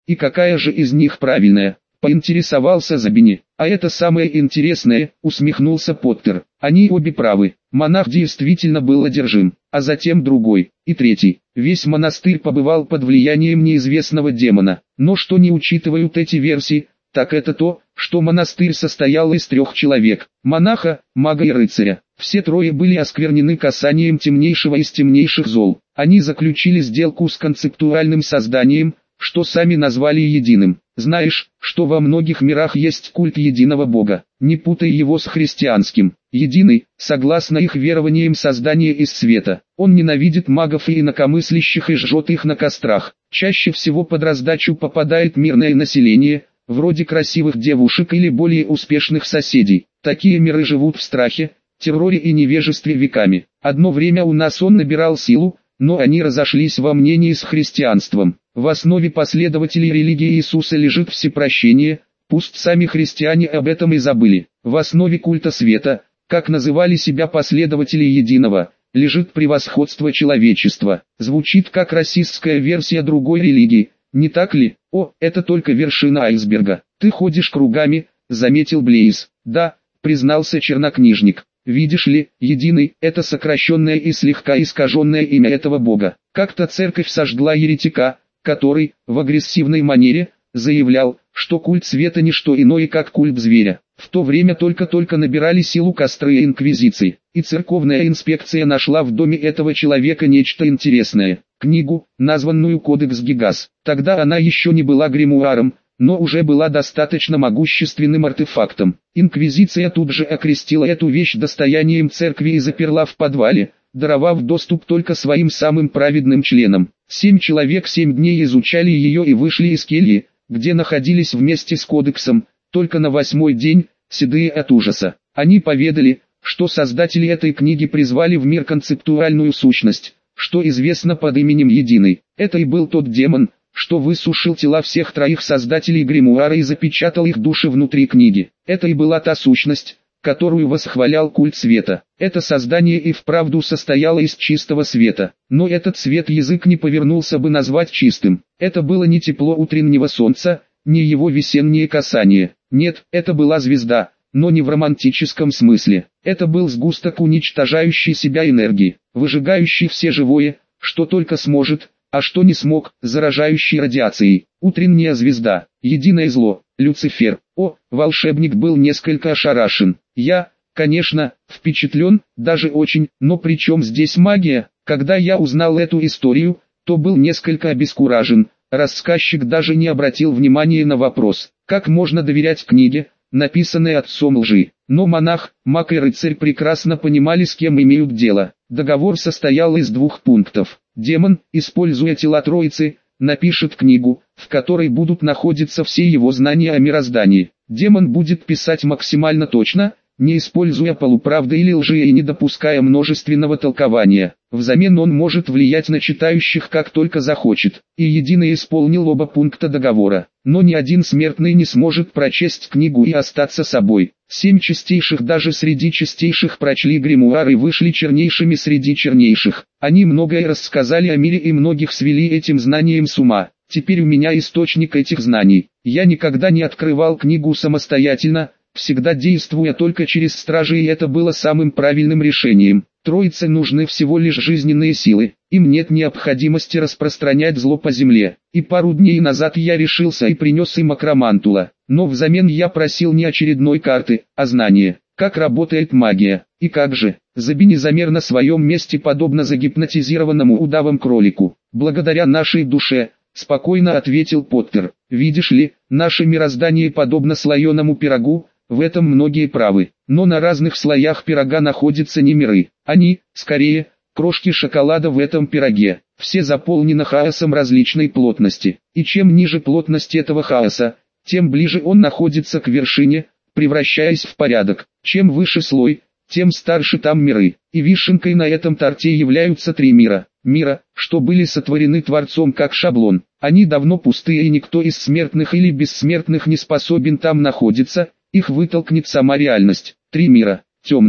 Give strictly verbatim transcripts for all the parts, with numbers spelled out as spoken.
И какая же из них правильная? Поинтересовался Забини. А это самое интересное, усмехнулся Поттер. Они обе правы. Монах действительно был одержим, а затем другой, и третий. Весь монастырь побывал под влиянием неизвестного демона. Но что не учитывают эти версии, так это то, что монастырь состоял из трех человек: монаха, мага и рыцаря. Все трое были осквернены касанием темнейшего из темнейших зол. Они заключили сделку с концептуальным созданием, что сами назвали единым. Знаешь, что во многих мирах есть культ единого Бога, не путай его с христианским. Единый, согласно их верованиям, создание из света. Он ненавидит магов и инакомыслящих и жжет их на кострах. Чаще всего под раздачу попадает мирное население, вроде красивых девушек или более успешных соседей. Такие миры живут в страхе, терроре и невежестве веками. Одно время у нас он набирал силу, но они разошлись во мнении с христианством. В основе последователей религии Иисуса лежит всепрощение, пусть сами христиане об этом и забыли. В основе культа света, как называли себя последователи единого, лежит превосходство человечества. Звучит как расистская версия другой религии, не так ли? О, это только вершина айсберга. Ты ходишь кругами, заметил Блейз. Да, признался чернокнижник. Видишь ли, единый – это сокращенное и слегка искаженное имя этого бога. Как-то церковь сожгла еретика, который, в агрессивной манере, заявлял, что культ света не что иное как культ зверя. В то время только-только набирали силу костры инквизиции, и церковная инспекция нашла в доме этого человека нечто интересное. Книгу, названную «Кодекс Гигас». Тогда она еще не была гримуаром, но уже была достаточно могущественным артефактом. Инквизиция тут же окрестила эту вещь достоянием церкви и заперла в подвале, даровав доступ только своим самым праведным членам. Семь человек семь дней изучали ее и вышли из кельи, где находились вместе с кодексом, только на восьмой день, седые от ужаса. Они поведали, что создатели этой книги призвали в мир концептуальную сущность, что известно под именем Единый. Это и был тот демон, что высушил тела всех троих создателей гримуара и запечатал их души внутри книги. Это и была та сущность, которую восхвалял культ света. Это создание и вправду состояло из чистого света, но этот свет язык не повернулся бы назвать чистым. Это было не тепло утреннего солнца, не его весеннее касание. Нет, это была звезда, но не в романтическом смысле. Это был сгусток уничтожающий себя энергии, выжигающий все живое, что только сможет, а что не смог, заражающий радиацией. Утренняя звезда, единое зло, Люцифер. О, волшебник был несколько ошарашен. Я, конечно, впечатлен, даже очень, но при чем здесь магия? Когда я узнал эту историю, то был несколько обескуражен. Рассказчик даже не обратил внимания на вопрос, как можно доверять книге, написанной отцом лжи. Но монах, маг и рыцарь прекрасно понимали, с кем имеют дело. Договор состоял из двух пунктов. Демон, используя тела Троицы, напишет книгу, в которой будут находиться все его знания о мироздании. Демон будет писать максимально точно, не используя полуправды или лжи и не допуская множественного толкования. Взамен он может влиять на читающих как только захочет. И Единый исполнил оба пункта договора. Но ни один смертный не сможет прочесть книгу и остаться собой. Семь чистейших даже среди чистейших прочли гримуар и вышли чернейшими среди чернейших. Они многое рассказали о мире и многих свели этим знанием с ума. Теперь у меня источник этих знаний. Я никогда не открывал книгу самостоятельно, всегда действуя только через стражи, и это было самым правильным решением. Троице нужны всего лишь жизненные силы, им нет необходимости распространять зло по земле. И пару дней назад я решился и принес им акромантула, но взамен я просил не очередной карты, а знания, как работает магия. И как же, Забини замер на своем месте подобно загипнотизированному удавом кролику. Благодаря нашей душе, спокойно ответил Поттер. Видишь ли, наше мироздание подобно слоеному пирогу. В этом многие правы, но на разных слоях пирога находятся не миры. Они, скорее, крошки шоколада в этом пироге. Все заполнены хаосом различной плотности. И чем ниже плотность этого хаоса, тем ближе он находится к вершине, превращаясь в порядок. Чем выше слой, тем старше там миры. И вишенкой на этом торте являются три мира. Мира, что были сотворены Творцом как шаблон. Они давно пустые, и никто из смертных или бессмертных не способен там находиться. Их вытолкнет сама реальность. Три мира. Темный,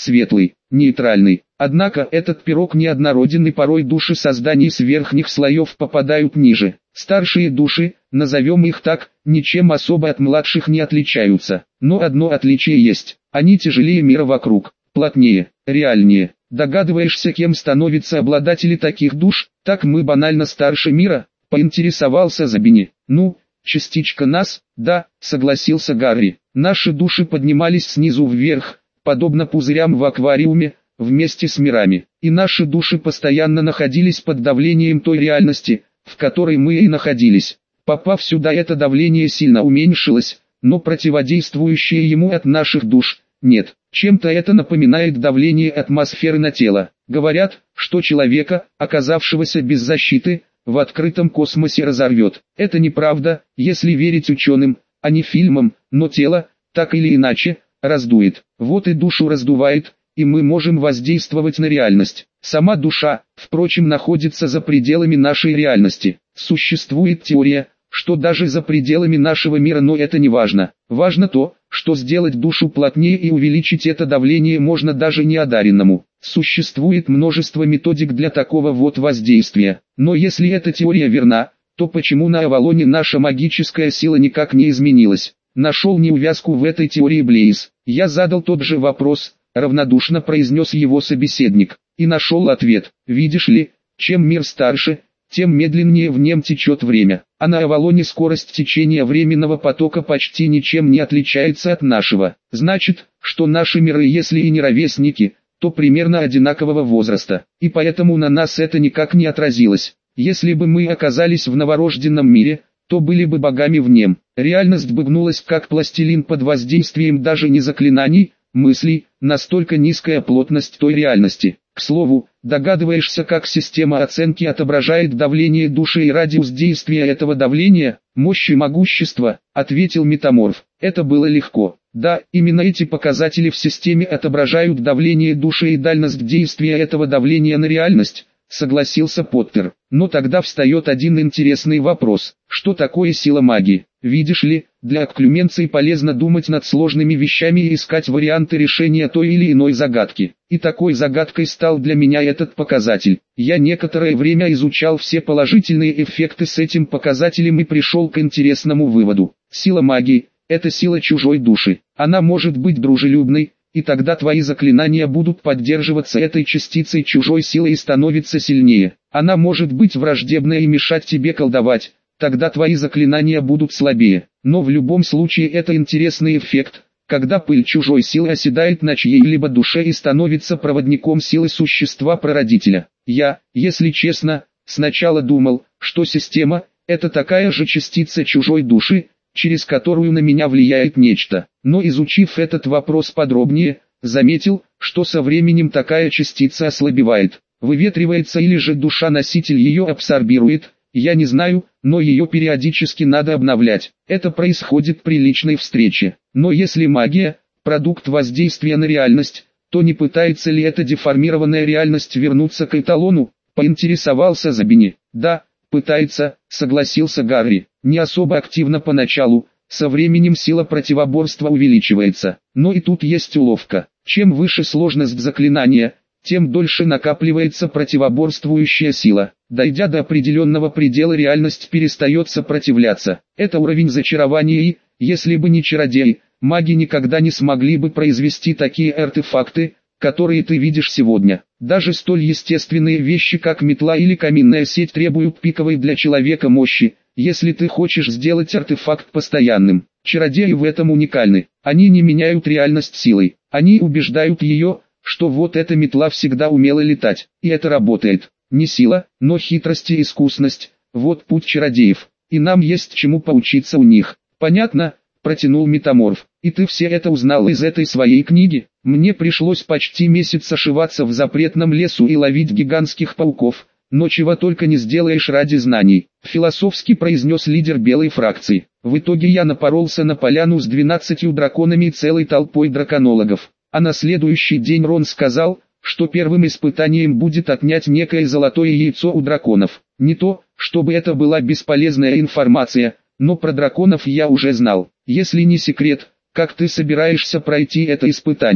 светлый, нейтральный. Однако этот пирог неоднороден, и порой души созданий с верхних слоев попадают ниже. Старшие души, назовем их так, ничем особо от младших не отличаются. Но одно отличие есть: они тяжелее мира вокруг, плотнее, реальнее. Догадываешься, кем становятся обладатели таких душ? Так мы банально старше мира, поинтересовался Забини. Ну, частичка нас, да, согласился Гарри. Наши души поднимались снизу вверх, подобно пузырям в аквариуме, вместе с мирами. И наши души постоянно находились под давлением той реальности, в которой мы и находились. Попав сюда, это давление сильно уменьшилось, но противодействующее ему от наших душ нет. Чем-то это напоминает давление атмосферы на тело. Говорят, что человека, оказавшегося без защиты, в открытом космосе разорвет. Это неправда, если верить ученым, а не фильмам, но тело, так или иначе, раздует. Вот и душу раздувает, и мы можем воздействовать на реальность. Сама душа, впрочем, находится за пределами нашей реальности. Существует теория, что даже за пределами нашего мира, но это не важно. Важно то, что сделать душу плотнее и увеличить это давление можно даже неодаренному. Существует множество методик для такого вот воздействия. Но если эта теория верна, то почему на Авалоне наша магическая сила никак не изменилась? Нашел неувязку в этой теории Блейз. Я задал тот же вопрос, равнодушно произнес его собеседник, и нашел ответ. Видишь ли, чем мир старше, тем медленнее в нем течет время, а на Авалоне скорость течения временного потока почти ничем не отличается от нашего. Значит, что наши миры, если и не ровесники, то примерно одинакового возраста, и поэтому на нас это никак не отразилось. Если бы мы оказались в новорожденном мире, то были бы богами в нем. Реальность бы гнулась как пластилин под воздействием даже не заклинаний, мыслей, настолько низкая плотность той реальности. К слову, догадываешься, как система оценки отображает давление души и радиус действия этого давления? Мощь и могущество, ответил Метаморф. Это было легко. Да, именно эти показатели в системе отображают давление души и дальность действия этого давления на реальность, согласился Поттер. Но тогда встает один интересный вопрос. Что такое сила магии? Видишь ли, для окклюменции полезно думать над сложными вещами и искать варианты решения той или иной загадки. И такой загадкой стал для меня этот показатель. Я некоторое время изучал все положительные эффекты с этим показателем и пришел к интересному выводу. Сила магии – это сила чужой души. Она может быть дружелюбной, и тогда твои заклинания будут поддерживаться этой частицей чужой силы и становиться сильнее. Она может быть враждебной и мешать тебе колдовать, тогда твои заклинания будут слабее. Но в любом случае это интересный эффект, когда пыль чужой силы оседает на чьей-либо душе и становится проводником силы существа-прародителя. Я, если честно, сначала думал, что система – это такая же частица чужой души, через которую на меня влияет нечто. Но изучив этот вопрос подробнее, заметил, что со временем такая частица ослабевает, выветривается или же душа-носитель ее абсорбирует, я не знаю, но ее периодически надо обновлять. Это происходит при личной встрече. Но если магия – продукт воздействия на реальность, то не пытается ли эта деформированная реальность вернуться к эталону? Поинтересовался Забини. Да, пытается, согласился Гарри. Не особо активно поначалу, со временем сила противоборства увеличивается. Но и тут есть уловка. Чем выше сложность заклинания, тем дольше накапливается противоборствующая сила. Дойдя до определенного предела, реальность перестает сопротивляться. Это уровень зачарования и, если бы не чародеи, маги никогда не смогли бы произвести такие артефакты, которые ты видишь сегодня. Даже столь естественные вещи, как метла или каминная сеть, требуют пиковой для человека мощи, если ты хочешь сделать артефакт постоянным. Чародеи в этом уникальны. Они не меняют реальность силой. Они убеждают ее, что вот эта метла всегда умела летать, и это работает. Не сила, но хитрость и искусность. Вот путь чародеев, и нам есть чему поучиться у них. Понятно? Протянул Метаморф. И ты все это узнал из этой своей книги? Мне пришлось почти месяц ошиваться в запретном лесу и ловить гигантских пауков, но чего только не сделаешь ради знаний, философски произнес лидер белой фракции. В итоге я напоролся на поляну с двенадцатью драконами и целой толпой драконологов. А на следующий день Рон сказал, что первым испытанием будет отнять некое золотое яйцо у драконов. Не то, чтобы это была бесполезная информация, но про драконов я уже знал. Если не секрет, как ты собираешься пройти это испытание?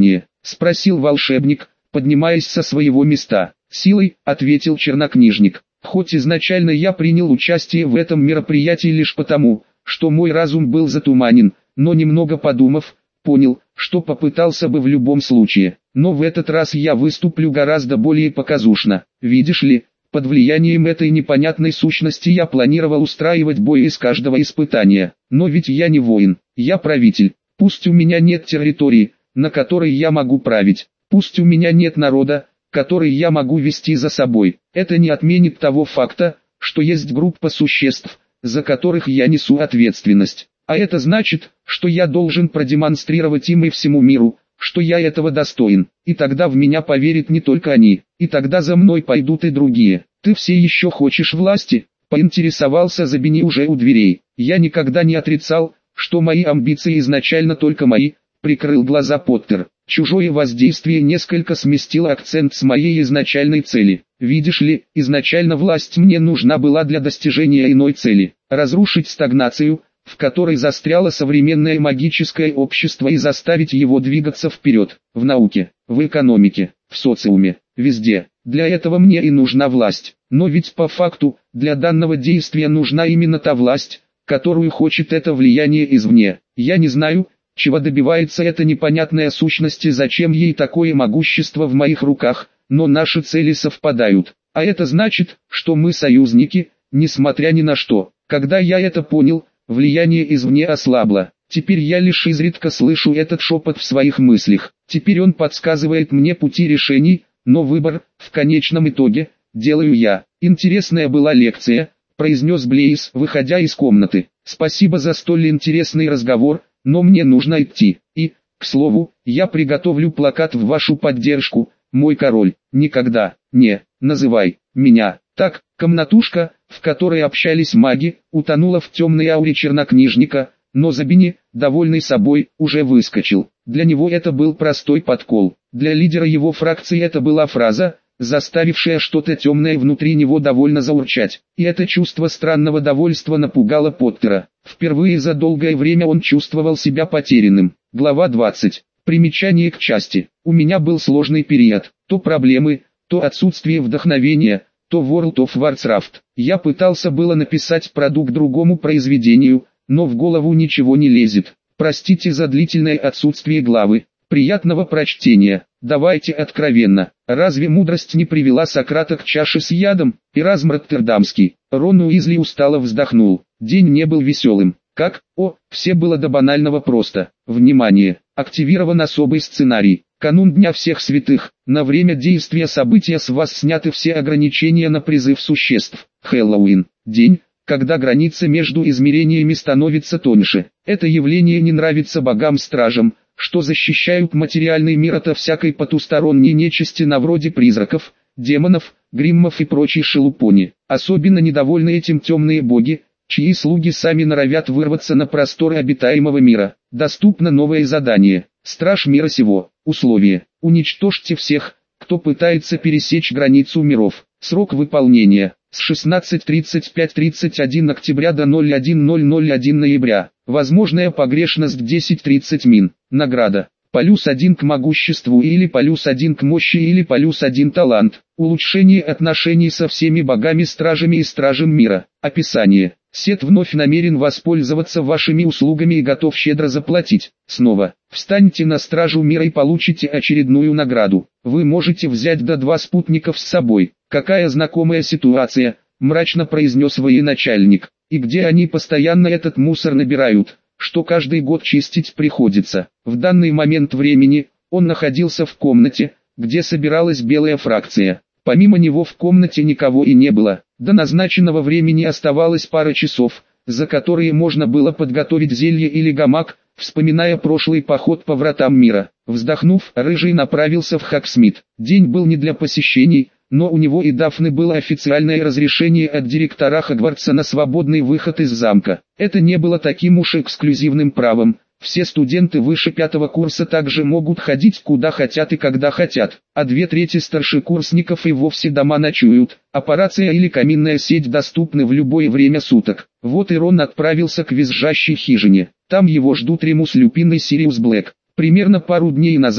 спросил волшебник, поднимаясь со своего места. «Силой», — ответил чернокнижник. «Хоть изначально я принял участие в этом мероприятии лишь потому, что мой разум был затуманен, но немного подумав, понял, что попытался бы в любом случае. Но в этот раз я выступлю гораздо более показушно. Видишь ли, под влиянием этой непонятной сущности я планировал устраивать бой из каждого испытания. Но ведь я не воин, я правитель. Пусть у меня нет территории, на которой я могу править. Пусть у меня нет народа, который я могу вести за собой. Это не отменит того факта, что есть группа существ, за которых я несу ответственность. А это значит, что я должен продемонстрировать им и всему миру, что я этого достоин. И тогда в меня поверят не только они, и тогда за мной пойдут и другие. Ты все еще хочешь власти? Поинтересовался Забини уже у дверей. Я никогда не отрицал, что мои амбиции изначально только мои, прикрыл глаза Поттер. Чужое воздействие несколько сместило акцент с моей изначальной цели. Видишь ли, изначально власть мне нужна была для достижения иной цели. Разрушить стагнацию, в которой застряло современное магическое общество, и заставить его двигаться вперед, в науке, в экономике, в социуме, везде. Для этого мне и нужна власть. Но ведь по факту, для данного действия нужна именно та власть, которую хочет это влияние извне. Я не знаю, чего добивается эта непонятная сущность и зачем ей такое могущество в моих руках, но наши цели совпадают. А это значит, что мы союзники, несмотря ни на что. Когда я это понял, влияние извне ослабло. Теперь я лишь изредка слышу этот шепот в своих мыслях. Теперь он подсказывает мне пути решений, но выбор, в конечном итоге, делаю я. Интересная была лекция, произнес Блейз, выходя из комнаты. Спасибо за столь интересный разговор, но мне нужно идти. И, к слову, я приготовлю плакат в вашу поддержку, мой король. Никогда не называй меня так. Комнатушка, в которой общались маги, утонула в темной ауре чернокнижника, но Забини, довольный собой, уже выскочил. Для него это был простой подкол. Для лидера его фракции это была фраза, заставившая что-то темное внутри него довольно заурчать. И это чувство странного довольства напугало Поттера. Впервые за долгое время он чувствовал себя потерянным. Глава двадцать. Примечание к части. У меня был сложный период. То проблемы, то отсутствие вдохновения, то World of Warcraft. Я пытался было написать продукт другому произведению, но в голову ничего не лезет. Простите за длительное отсутствие главы. Приятного прочтения. Давайте откровенно. Разве мудрость не привела Сократа к чаше с ядом? Эразм Роттердамский. Рон Уизли устало вздохнул. День не был веселым. Как? О, все было до банального просто. Внимание! Активирован особый сценарий. Канун Дня Всех Святых. На время действия события с вас сняты все ограничения на призыв существ. Хэллоуин. День, когда граница между измерениями становится тоньше. Это явление не нравится богам-стражам, что защищают материальный мир от всякой потусторонней нечисти на вроде призраков, демонов, гриммов и прочей шелупони. Особенно недовольны этим темные боги, чьи слуги сами норовят вырваться на просторы обитаемого мира. Доступно новое задание. Страж мира сего. Условие. Уничтожьте всех, кто пытается пересечь границу миров. Срок выполнения. С шестнадцать тридцать пять тридцать один октября до ноль один ноль ноль один ноября. Возможная погрешность десять тридцать мин. Награда. Плюс один к могуществу или плюс один к мощи или плюс один талант. Улучшение отношений со всеми богами-стражами и стражем мира. Описание. Сет вновь намерен воспользоваться вашими услугами и готов щедро заплатить. Снова. Встаньте на стражу мира и получите очередную награду. Вы можете взять до два спутников с собой. Какая знакомая ситуация, мрачно произнес военачальник. И где они постоянно этот мусор набирают, что каждый год чистить приходится. В данный момент времени, он находился в комнате, где собиралась белая фракция. Помимо него в комнате никого и не было. До назначенного времени оставалось пара часов, за которые можно было подготовить зелье или гамак, вспоминая прошлый поход по вратам мира. Вздохнув, Рыжий направился в Хогсмит. День был не для посещений, но у него и Дафны было официальное разрешение от директора Хогвартса на свободный выход из замка. Это не было таким уж эксклюзивным правом. Все студенты выше пятого курса также могут ходить куда хотят и когда хотят, а две трети старшекурсников и вовсе дома ночуют. Аппарация или каминная сеть доступны в любое время суток. Вот и Рон отправился к визжащей хижине. Там его ждут Ремус Люпин и Сириус Блэк. Примерно пару дней назад,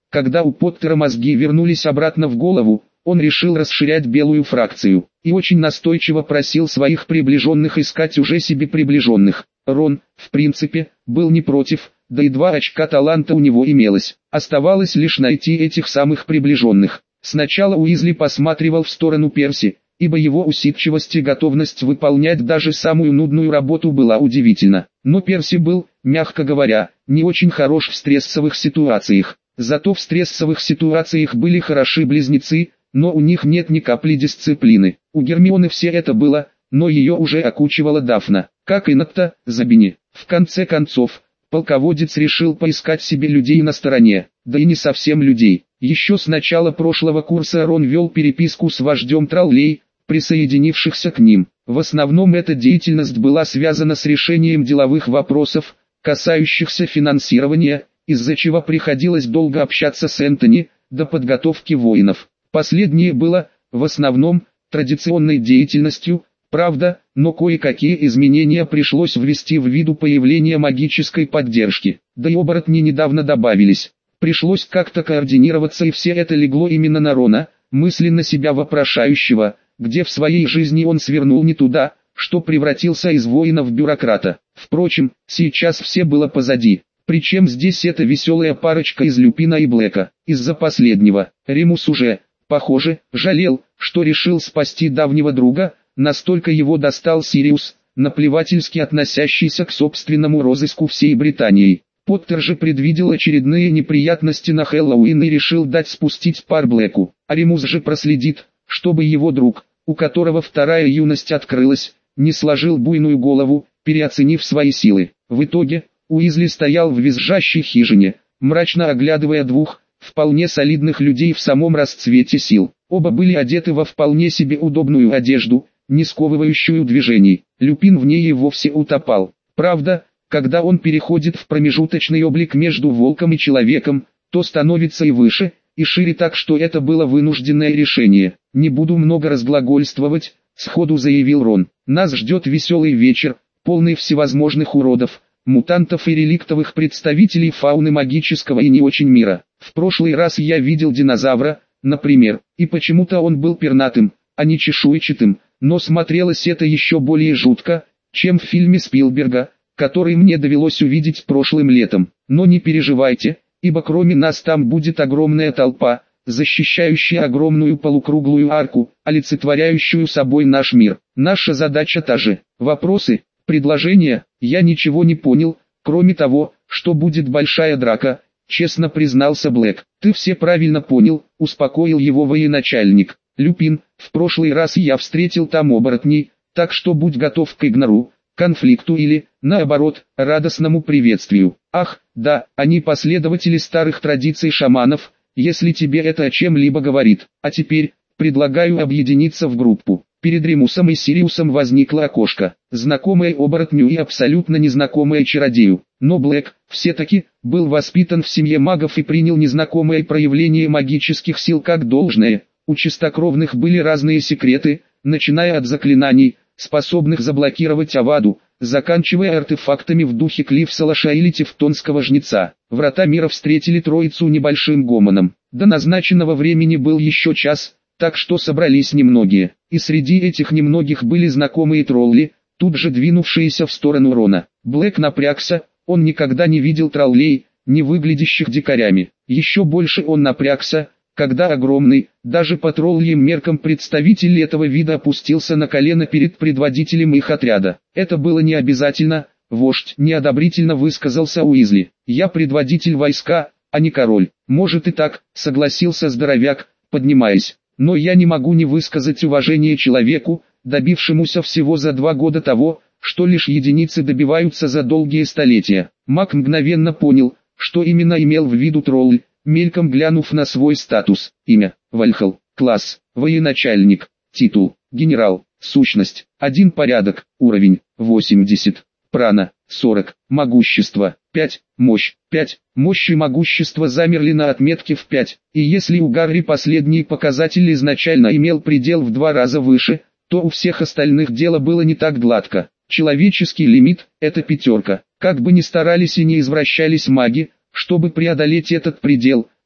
Когда у Поттера мозги вернулись обратно в голову, он решил расширять белую фракцию, и очень настойчиво просил своих приближенных искать уже себе приближенных. Рон, в принципе, был не против, да и два очка таланта у него имелось. Оставалось лишь найти этих самых приближенных. Сначала Уизли посматривал в сторону Перси, ибо его усидчивость и готовность выполнять даже самую нудную работу была удивительна. Но Перси был, мягко говоря, не очень хорош в стрессовых ситуациях. Зато в стрессовых ситуациях были хороши близнецы, но у них нет ни капли дисциплины. У Гермионы все это было, но ее уже окучивала Дафна, как и Натта, Забини. В конце концов, полководец решил поискать себе людей на стороне, да и не совсем людей. Еще с начала прошлого курса Рон вел переписку с вождем троллей, присоединившихся к ним. В основном эта деятельность была связана с решением деловых вопросов, касающихся финансирования, из-за чего приходилось долго общаться с Энтони, до подготовки воинов. Последнее было, в основном, традиционной деятельностью, правда, но кое-какие изменения пришлось ввести ввиду появления магической поддержки. Да и оборотни недавно добавились. Пришлось как-то координироваться, и все это легло именно на Рона, мысленно себя вопрошающего, где в своей жизни он свернул не туда, что превратился из воина в бюрократа. Впрочем, сейчас все было позади. Причем здесь эта веселая парочка из Люпина и Блэка. Из-за последнего, Ремус уже, похоже, жалел, что решил спасти давнего друга, настолько его достал Сириус, наплевательски относящийся к собственному розыску всей Британии. Поттер же предвидел очередные неприятности на Хэллоуин и решил дать спустить пар Блэку. А Ремус же проследит, чтобы его друг, у которого вторая юность открылась, не сложил буйную голову, переоценив свои силы. В итоге, Уизли стоял в визжащей хижине, мрачно оглядывая двух, вполне солидных людей в самом расцвете сил. Оба были одеты во вполне себе удобную одежду, не сковывающую движений. Люпин в ней и вовсе утопал. Правда, когда он переходит в промежуточный облик между волком и человеком, то становится и выше, и шире, так что это было вынужденное решение. «Не буду много разглагольствовать», — сходу заявил Рон. «Нас ждет веселый вечер, полный всевозможных уродов, мутантов и реликтовых представителей фауны магического и не очень мира. В прошлый раз я видел динозавра, например, и почему-то он был пернатым, а не чешуйчатым, но смотрелось это еще более жутко, чем в фильме Спилберга, который мне довелось увидеть прошлым летом. Но не переживайте, ибо кроме нас там будет огромная толпа, защищающая огромную полукруглую арку, олицетворяющую собой наш мир. Наша задача та же. Вопросы, предложения, я ничего не понял, кроме того, что будет большая драка, честно признался Блэк. Ты все правильно понял, успокоил его военачальник. Люпин, в прошлый раз я встретил там оборотней, так что будь готов к игнору, конфликту или, наоборот, радостному приветствию. Ах, да, они последователи старых традиций шаманов, если тебе это о чем-либо говорит. А теперь, предлагаю объединиться в группу. Перед Ремусом и Сириусом возникло окошко, знакомое оборотню и абсолютно незнакомое чародею. Но Блэк, все-таки, был воспитан в семье магов и принял незнакомое проявление магических сил как должное. У чистокровных были разные секреты, начиная от заклинаний, способных заблокировать Аваду, заканчивая артефактами в духе Клиффсалаша или Тевтонского жнеца. Врата мира встретили троицу небольшим гомоном. До назначенного времени был еще час, так что собрались немногие. И среди этих немногих были знакомые тролли, тут же двинувшиеся в сторону Рона. Блэк напрягся, он никогда не видел троллей, не выглядящих дикарями. Еще больше он напрягся, когда огромный, даже по тролльим меркам представитель этого вида опустился на колено перед предводителем их отряда. Это было не обязательно, вождь неодобрительно высказался Уизли. Я предводитель войска, а не король. Может и так, согласился здоровяк, поднимаясь. Но я не могу не высказать уважение человеку, добившемуся всего за два года того, что лишь единицы добиваются за долгие столетия. Маг мгновенно понял, что именно имел в виду тролль, мельком глянув на свой статус. Имя, Вальхал, класс, военачальник, титул, генерал, сущность, один порядок, уровень, восемьдесят, прана, сорок, могущество, пять, мощь, пять, мощь и могущество замерли на отметке в пять, и если у Гарри последний показатель изначально имел предел в два раза выше, то у всех остальных дело было не так гладко. Человеческий лимит – это пятерка. Как бы ни старались и не извращались маги, чтобы преодолеть этот предел,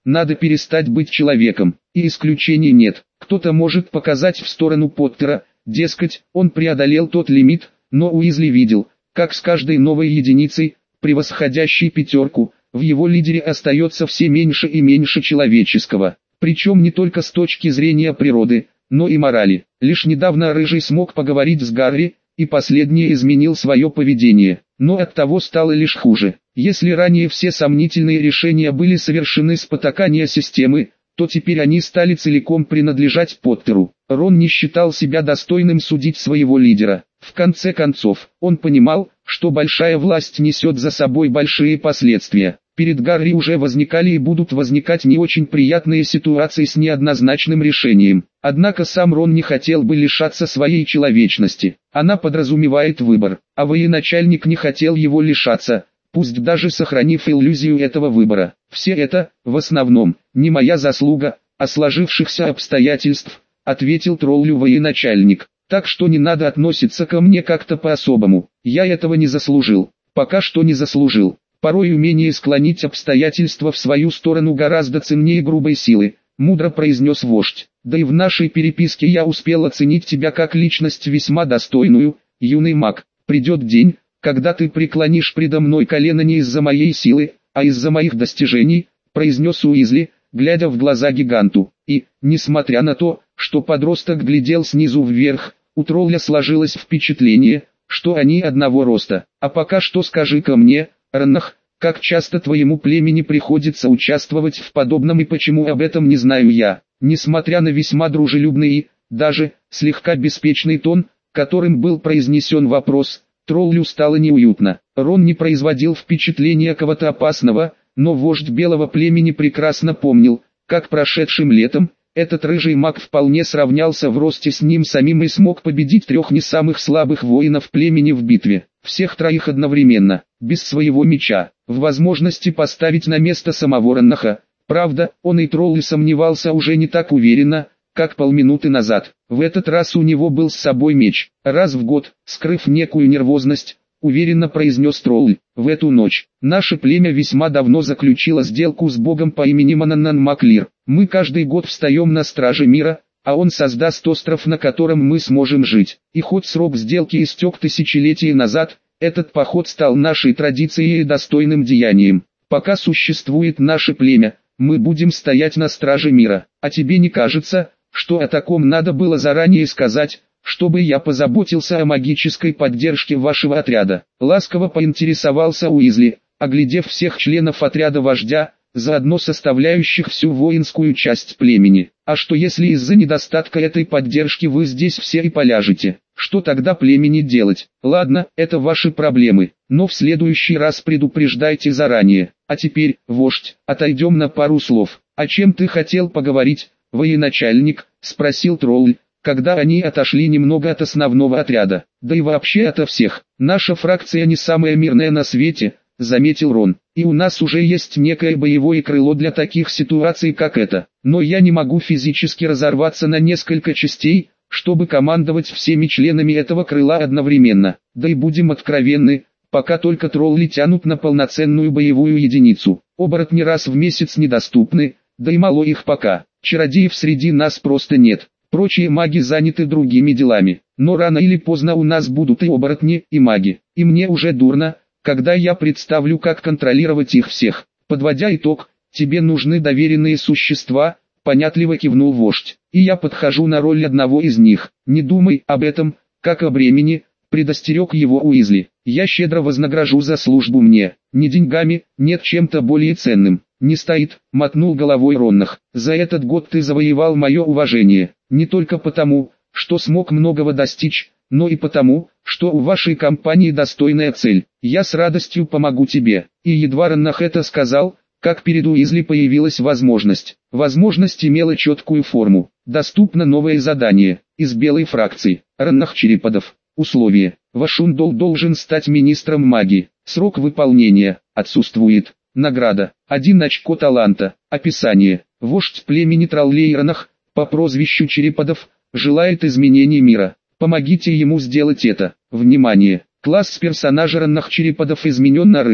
надо перестать быть человеком, и исключений нет. Кто-то может показать в сторону Поттера, дескать, он преодолел тот лимит, но Уизли видел, как с каждой новой единицей, превосходящей пятерку, в его лидере остается все меньше и меньше человеческого. Причем не только с точки зрения природы, но и морали. Лишь недавно Рыжий смог поговорить с Гарри, и последний изменил свое поведение, но от того стало лишь хуже. Если ранее все сомнительные решения были совершены с потакания системы, то теперь они стали целиком принадлежать Поттеру. Рон не считал себя достойным судить своего лидера. В конце концов, он понимал, что большая власть несет за собой большие последствия. Перед Гарри уже возникали и будут возникать не очень приятные ситуации с неоднозначным решением. Однако сам Рон не хотел бы лишаться своей человечности. Она подразумевает выбор, а военачальник не хотел его лишаться, пусть даже сохранив иллюзию этого выбора. Все это, в основном, не моя заслуга, а сложившихся обстоятельств, ответил троллю военачальник. Так что не надо относиться ко мне как-то по-особому. Я этого не заслужил. Пока что не заслужил. Порой умение склонить обстоятельства в свою сторону гораздо ценнее грубой силы, мудро произнес вождь. Да и в нашей переписке я успел оценить тебя как личность весьма достойную, юный маг. Придет день, когда ты преклонишь предо мной колено не из-за моей силы, а из-за моих достижений, произнес Уизли, глядя в глаза гиганту. И, несмотря на то, что подросток глядел снизу вверх, у тролля сложилось впечатление, что они одного роста. А пока что скажи-ка мне, Раннах, как часто твоему племени приходится участвовать в подобном и почему об этом не знаю я? Несмотря на весьма дружелюбный и, даже, слегка беспечный тон, которым был произнесен вопрос, троллю стало неуютно. Рон не производил впечатления кого-то опасного, но вождь белого племени прекрасно помнил, как прошедшим летом, этот рыжий маг вполне сравнялся в росте с ним самим и смог победить трех не самых слабых воинов племени в битве. Всех троих одновременно, без своего меча, в возможности поставить на место самого Раннаха. Правда, он и тролль сомневался уже не так уверенно, как полминуты назад. В этот раз у него был с собой меч. Раз в год, скрыв некую нервозность, уверенно произнес тролль. В эту ночь, наше племя весьма давно заключило сделку с богом по имени Мананнан Маклир. Мы каждый год встаем на страже мира, а он создаст остров, на котором мы сможем жить. И хоть срок сделки истек тысячелетия назад, этот поход стал нашей традицией и достойным деянием. Пока существует наше племя, мы будем стоять на страже мира. А тебе не кажется, что о таком надо было заранее сказать, чтобы я позаботился о магической поддержке вашего отряда? Ласково поинтересовался Уизли, оглядев всех членов отряда вождя, заодно составляющих всю воинскую часть племени. А что если из-за недостатка этой поддержки вы здесь все и поляжете? Что тогда племени делать? Ладно, это ваши проблемы, но в следующий раз предупреждайте заранее. А теперь, вождь, отойдем на пару слов. О чем ты хотел поговорить, военачальник? Спросил тролль, когда они отошли немного от основного отряда. Да и вообще ото всех. Наша фракция не самая мирная на свете, заметил Рон. И у нас уже есть некое боевое крыло для таких ситуаций, как это. Но я не могу физически разорваться на несколько частей, чтобы командовать всеми членами этого крыла одновременно. Да и будем откровенны, пока только тролли тянут на полноценную боевую единицу. Оборотни раз в месяц недоступны, да и мало их пока. Чародеев среди нас просто нет. Прочие маги заняты другими делами. Но рано или поздно у нас будут и оборотни, и маги. И мне уже дурно, когда я представлю, как контролировать их всех. Подводя итог, тебе нужны доверенные существа, понятливо кивнул вождь. И я подхожу на роль одного из них. Не думай об этом, как о бремени, предостерег его Уизли. Я щедро вознагражу за службу мне. Не деньгами, нет чем-то более ценным. Не стоит, мотнул головой Роннах. За этот год ты завоевал мое уважение. Не только потому, что смог многого достичь, но и потому, что у вашей компании достойная цель. Я с радостью помогу тебе. И едва Роннах это сказал, как перед Уизли появилась возможность. Возможность имела четкую форму. Доступно новое задание. Из белой фракции. Роннах Череподов. Условие. Вашундол должен стать министром магии. Срок выполнения. Отсутствует. Награда. Один очко таланта. Описание. Вождь племени троллей Раннах, по прозвищу Череподов, желает изменения мира. Помогите ему сделать это. Внимание! Класс персонажа Раннах Череподов изменен на рыцарь.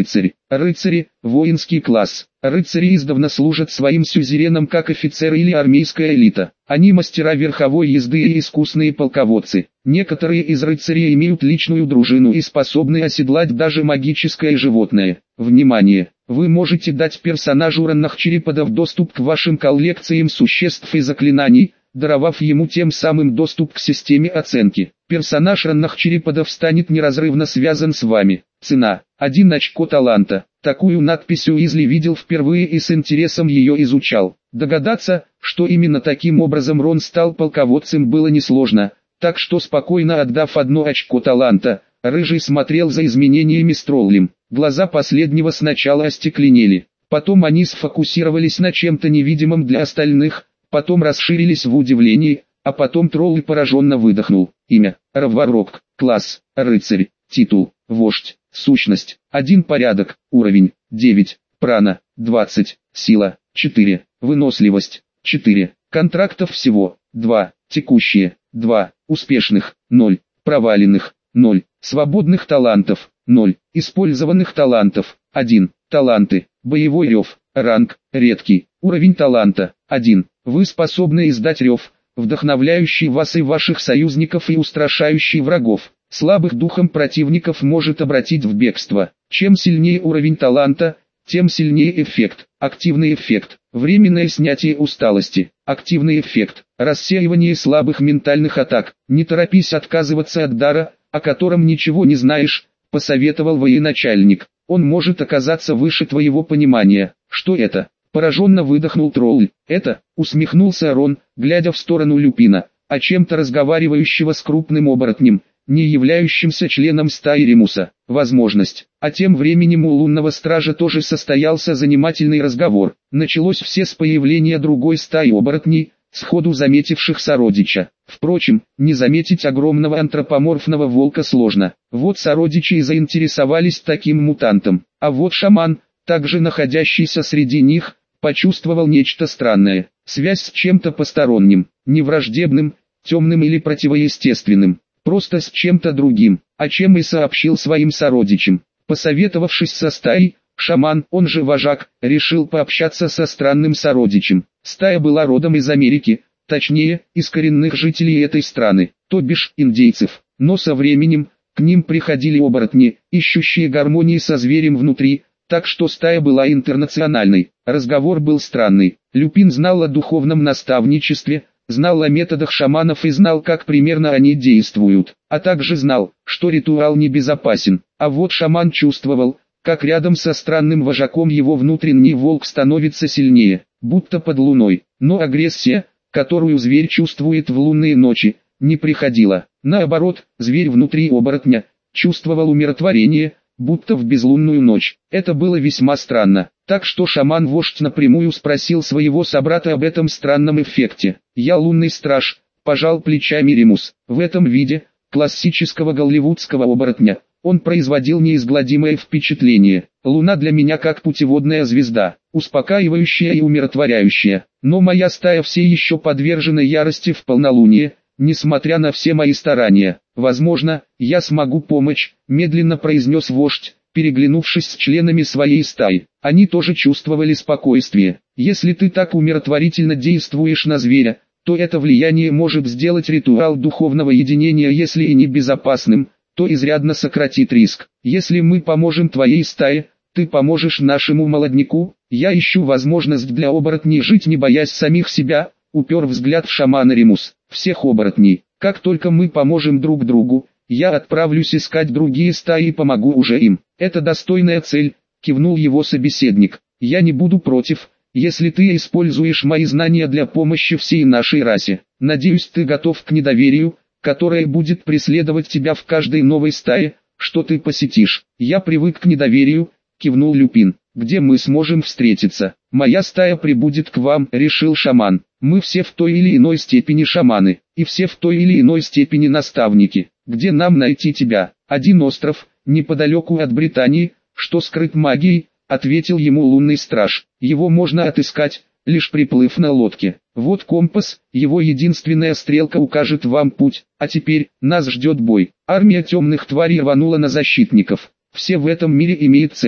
Рыцари – воинский класс. Рыцари издавна служат своим сюзеренам как офицеры или армейская элита. Они мастера верховой езды и искусные полководцы. Некоторые из рыцарей имеют личную дружину и способны оседлать даже магическое животное. Внимание! Вы можете дать персонажу Раннахчарипадов доступ к вашим коллекциям существ и заклинаний, даровав ему тем самым доступ к системе оценки. Персонаж Раннахчарипадов станет неразрывно связан с вами. Цена – один очко таланта. Такую надпись Уизли видел впервые и с интересом ее изучал. Догадаться, что именно таким образом Рон стал полководцем, было несложно, так что спокойно отдав одно очко таланта, Рыжий смотрел за изменениями с троллем. Глаза последнего сначала остекленели, потом они сфокусировались на чем-то невидимом для остальных, потом расширились в удивлении, а потом тролль пораженно выдохнул. Имя – Равварок, класс – рыцарь, титул – вождь, сущность – один порядок, уровень – девять, прана – двадцать, сила – четыре, выносливость – четыре, контрактов всего – два, текущие – два, успешных – ноль, проваленных – ноль, свободных талантов – ноль, использованных талантов – один, таланты, боевой рев, ранг – редкий, уровень таланта – один, вы способны издать рев, вдохновляющий вас и ваших союзников и устрашающий врагов. Слабых духом противников может обратить в бегство. Чем сильнее уровень таланта, тем сильнее эффект. Активный эффект. Временное снятие усталости. Активный эффект. Рассеивание слабых ментальных атак. Не торопись отказываться от дара, о котором ничего не знаешь, посоветовал военачальник. Он может оказаться выше твоего понимания. Что это? Пораженно выдохнул тролль. Это, усмехнулся Рон, глядя в сторону Люпина, о чем-то разговаривающего с крупным оборотнем, не являющимся членом стаи Ремуса. Возможность. А тем временем у лунного стража тоже состоялся занимательный разговор. Началось все с появления другой стаи оборотней, сходу заметивших сородича. Впрочем, не заметить огромного антропоморфного волка сложно. Вот сородичи и заинтересовались таким мутантом. А вот шаман, также находящийся среди них, почувствовал нечто странное. Связь с чем-то посторонним, не враждебным, темным или противоестественным. Просто с чем-то другим, о чем и сообщил своим сородичам. Посоветовавшись со стаей, шаман, он же вожак, решил пообщаться со странным сородичем. Стая была родом из Америки, точнее, из коренных жителей этой страны, то бишь индейцев. Но со временем, к ним приходили оборотни, ищущие гармонии со зверем внутри, так что стая была интернациональной. Разговор был странный. Люпин знал о духовном наставничестве, знал о методах шаманов и знал, как примерно они действуют, а также знал, что ритуал небезопасен. А вот шаман чувствовал, как рядом со странным вожаком его внутренний волк становится сильнее, будто под луной. Но агрессия, которую зверь чувствует в лунные ночи, не приходила. Наоборот, зверь внутри оборотня чувствовал умиротворение, будто в безлунную ночь. Это было весьма странно. Так что шаман-вождь напрямую спросил своего собрата об этом странном эффекте. «Я лунный страж», – пожал плечами Ремус. В этом виде, классического голливудского оборотня, он производил неизгладимое впечатление. Луна для меня как путеводная звезда, успокаивающая и умиротворяющая. Но моя стая все еще подвержена ярости в полнолуние, несмотря на все мои старания. Возможно, я смогу помочь, медленно произнес вождь, переглянувшись с членами своей стаи. Они тоже чувствовали спокойствие. Если ты так умиротворительно действуешь на зверя, то это влияние может сделать ритуал духовного единения, если и не безопасным, то изрядно сократит риск. Если мы поможем твоей стае, ты поможешь нашему молодняку. Я ищу возможность для оборотней жить, не боясь самих себя, упер взгляд в шамана Ремус. Всех оборотней. Как только мы поможем друг другу, я отправлюсь искать другие стаи и помогу уже им. Это достойная цель, кивнул его собеседник. Я не буду против, если ты используешь мои знания для помощи всей нашей расе. Надеюсь, ты готов к недоверию, которое будет преследовать тебя в каждой новой стае, что ты посетишь. Я привык к недоверию, кивнул Люпин. Где мы сможем встретиться? Моя стая прибудет к вам, решил шаман. Мы все в той или иной степени шаманы, и все в той или иной степени наставники. Где нам найти тебя? Один остров, неподалеку от Британии, что скрыт магией, ответил ему лунный страж. Его можно отыскать, лишь приплыв на лодке. Вот компас, его единственная стрелка укажет вам путь. А теперь, нас ждет бой. Армия темных тварей рванула на защитников. Все в этом мире имеют цену.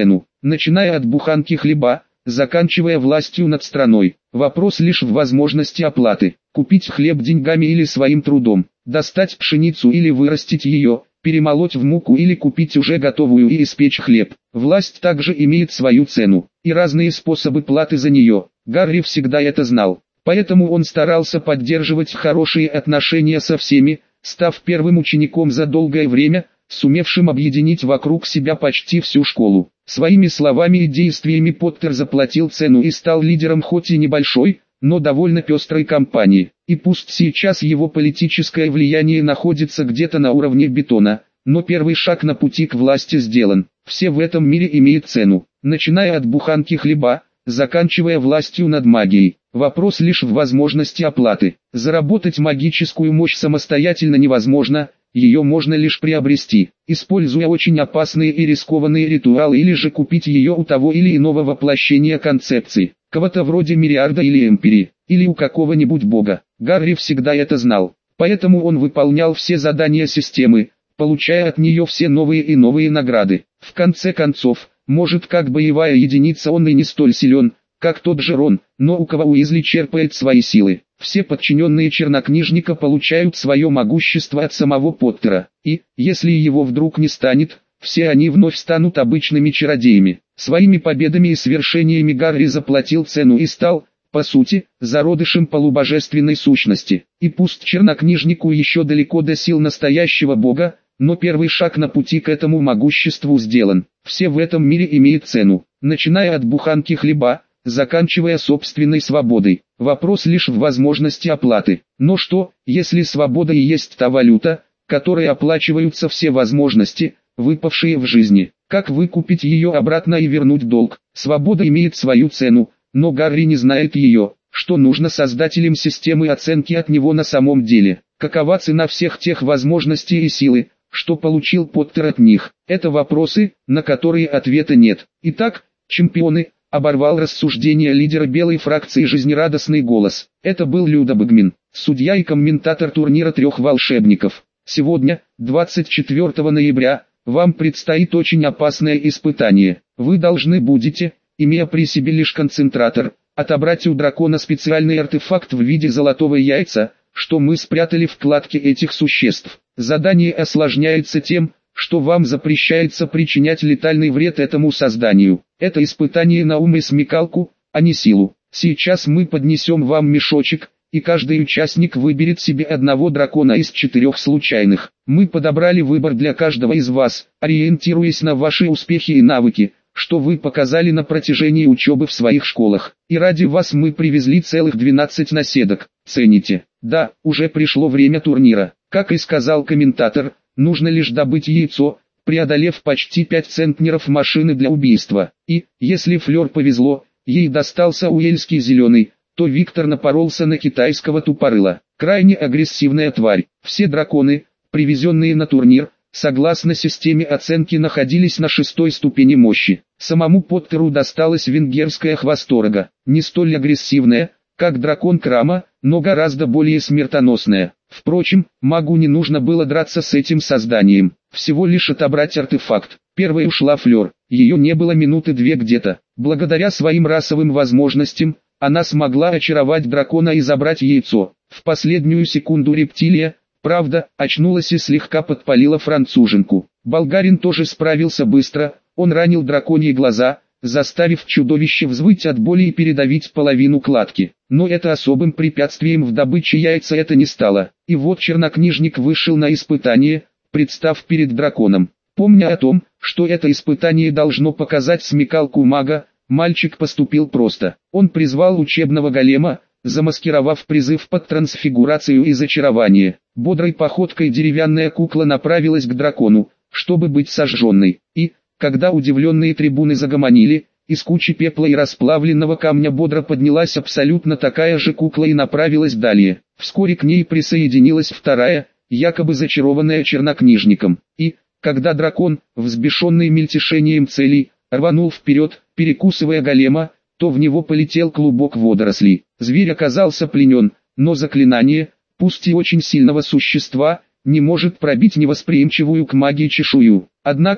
начиная от буханки хлеба, заканчивая властью над страной. Вопрос лишь в возможности оплаты. Купить хлеб деньгами или своим трудом, достать пшеницу или вырастить ее, перемолоть в муку или купить уже готовую и испечь хлеб. Власть также имеет свою цену и разные способы платы за нее. Гарри всегда это знал, поэтому он старался поддерживать хорошие отношения со всеми, став первым учеником за долгое время, сумевшим объединить вокруг себя почти всю школу. Своими словами и действиями Поттер заплатил цену и стал лидером хоть и небольшой, но довольно пестрой компании. И пусть сейчас его политическое влияние находится где-то на уровне бетона, но первый шаг на пути к власти сделан. Все в этом мире имеют цену, начиная от буханки хлеба, заканчивая властью над магией. Вопрос лишь в возможности оплаты. Заработать магическую мощь самостоятельно невозможно, ее можно лишь приобрести, используя очень опасные и рискованные ритуалы, или же купить ее у того или иного воплощения концепции, кого-то вроде Мириарда или Эмпери, или у какого-нибудь бога. Гарри всегда это знал, поэтому он выполнял все задания системы, получая от нее все новые и новые награды. В конце концов, может, как боевая единица он и не столь силен, как тот же Рон, но у кого Уизли черпает свои силы. Все подчиненные чернокнижника получают свое могущество от самого Поттера, и, если его вдруг не станет, все они вновь станут обычными чародеями. Своими победами и свершениями Гарри заплатил цену и стал, по сути, зародышем полубожественной сущности. И пусть чернокнижнику еще далеко до сил настоящего бога, но первый шаг на пути к этому могуществу сделан. Все в этом мире имеют цену, начиная от буханки хлеба, заканчивая собственной свободой. Вопрос лишь в возможности оплаты. Но что, если свобода и есть та валюта, которой оплачиваются все возможности, выпавшие в жизни? Как выкупить ее обратно и вернуть долг? Свобода имеет свою цену, но Гарри не знает ее. Что нужно создателям системы оценки от него на самом деле? Какова цена всех тех возможностей и силы, что получил Поттер от них? Это вопросы, на которые ответа нет. Итак, чемпионы, оборвал рассуждение лидера белой фракции жизнерадостный голос. Это был Люда Багмин, судья и комментатор турнира трех волшебников. Сегодня, двадцать четвёртого ноября, вам предстоит очень опасное испытание. Вы должны будете, имея при себе лишь концентратор, отобрать у дракона специальный артефакт в виде золотого яйца, что мы спрятали в кладке этих существ. Задание осложняется тем, что вам запрещается причинять летальный вред этому созданию. Это испытание на ум и смекалку, а не силу. Сейчас мы поднесем вам мешочек, и каждый участник выберет себе одного дракона из четырех случайных. Мы подобрали выбор для каждого из вас, ориентируясь на ваши успехи и навыки, что вы показали на протяжении учебы в своих школах. И ради вас мы привезли целых двенадцать наседок. Цените? Да, уже пришло время турнира. Как и сказал комментатор, нужно лишь добыть яйцо, преодолев почти пять центнеров машины для убийства. И, если Флёр повезло, ей достался уэльский зеленый, то Виктор напоролся на китайского тупорыла. Крайне агрессивная тварь. Все драконы, привезенные на турнир, согласно системе оценки, находились на шестой ступени мощи. Самому Поттеру досталась венгерская хвосторога, не столь агрессивная, как дракон Крама, но гораздо более смертоносная. Впрочем, магу не нужно было драться с этим созданием, всего лишь отобрать артефакт. Первой ушла Флёр, ее не было минуты две где-то. Благодаря своим расовым возможностям, она смогла очаровать дракона и забрать яйцо. В последнюю секунду рептилия, правда, очнулась и слегка подпалила француженку. Болгарин тоже справился быстро, он ранил драконьи глаза, заставив чудовище взвыть от боли и передавить половину кладки. Но это особым препятствием в добыче яйца это не стало. И вот чернокнижник вышел на испытание, представ перед драконом. Помня о том, что это испытание должно показать смекалку мага, мальчик поступил просто. Он призвал учебного голема, замаскировав призыв под трансфигурацию и зачарование. Бодрой походкой деревянная кукла направилась к дракону, чтобы быть сожженной. И, когда удивленные трибуны загомонили, из кучи пепла и расплавленного камня бодро поднялась абсолютно такая же кукла и направилась далее. Вскоре к ней присоединилась вторая, якобы зачарованная чернокнижником. И, когда дракон, взбешенный мельтешением целей, рванул вперед, перекусывая голема, то в него полетел клубок водорослей. Зверь оказался пленен, но заклинание, пусть и очень сильного существа, не может пробить невосприимчивую к магии чешую. Однако,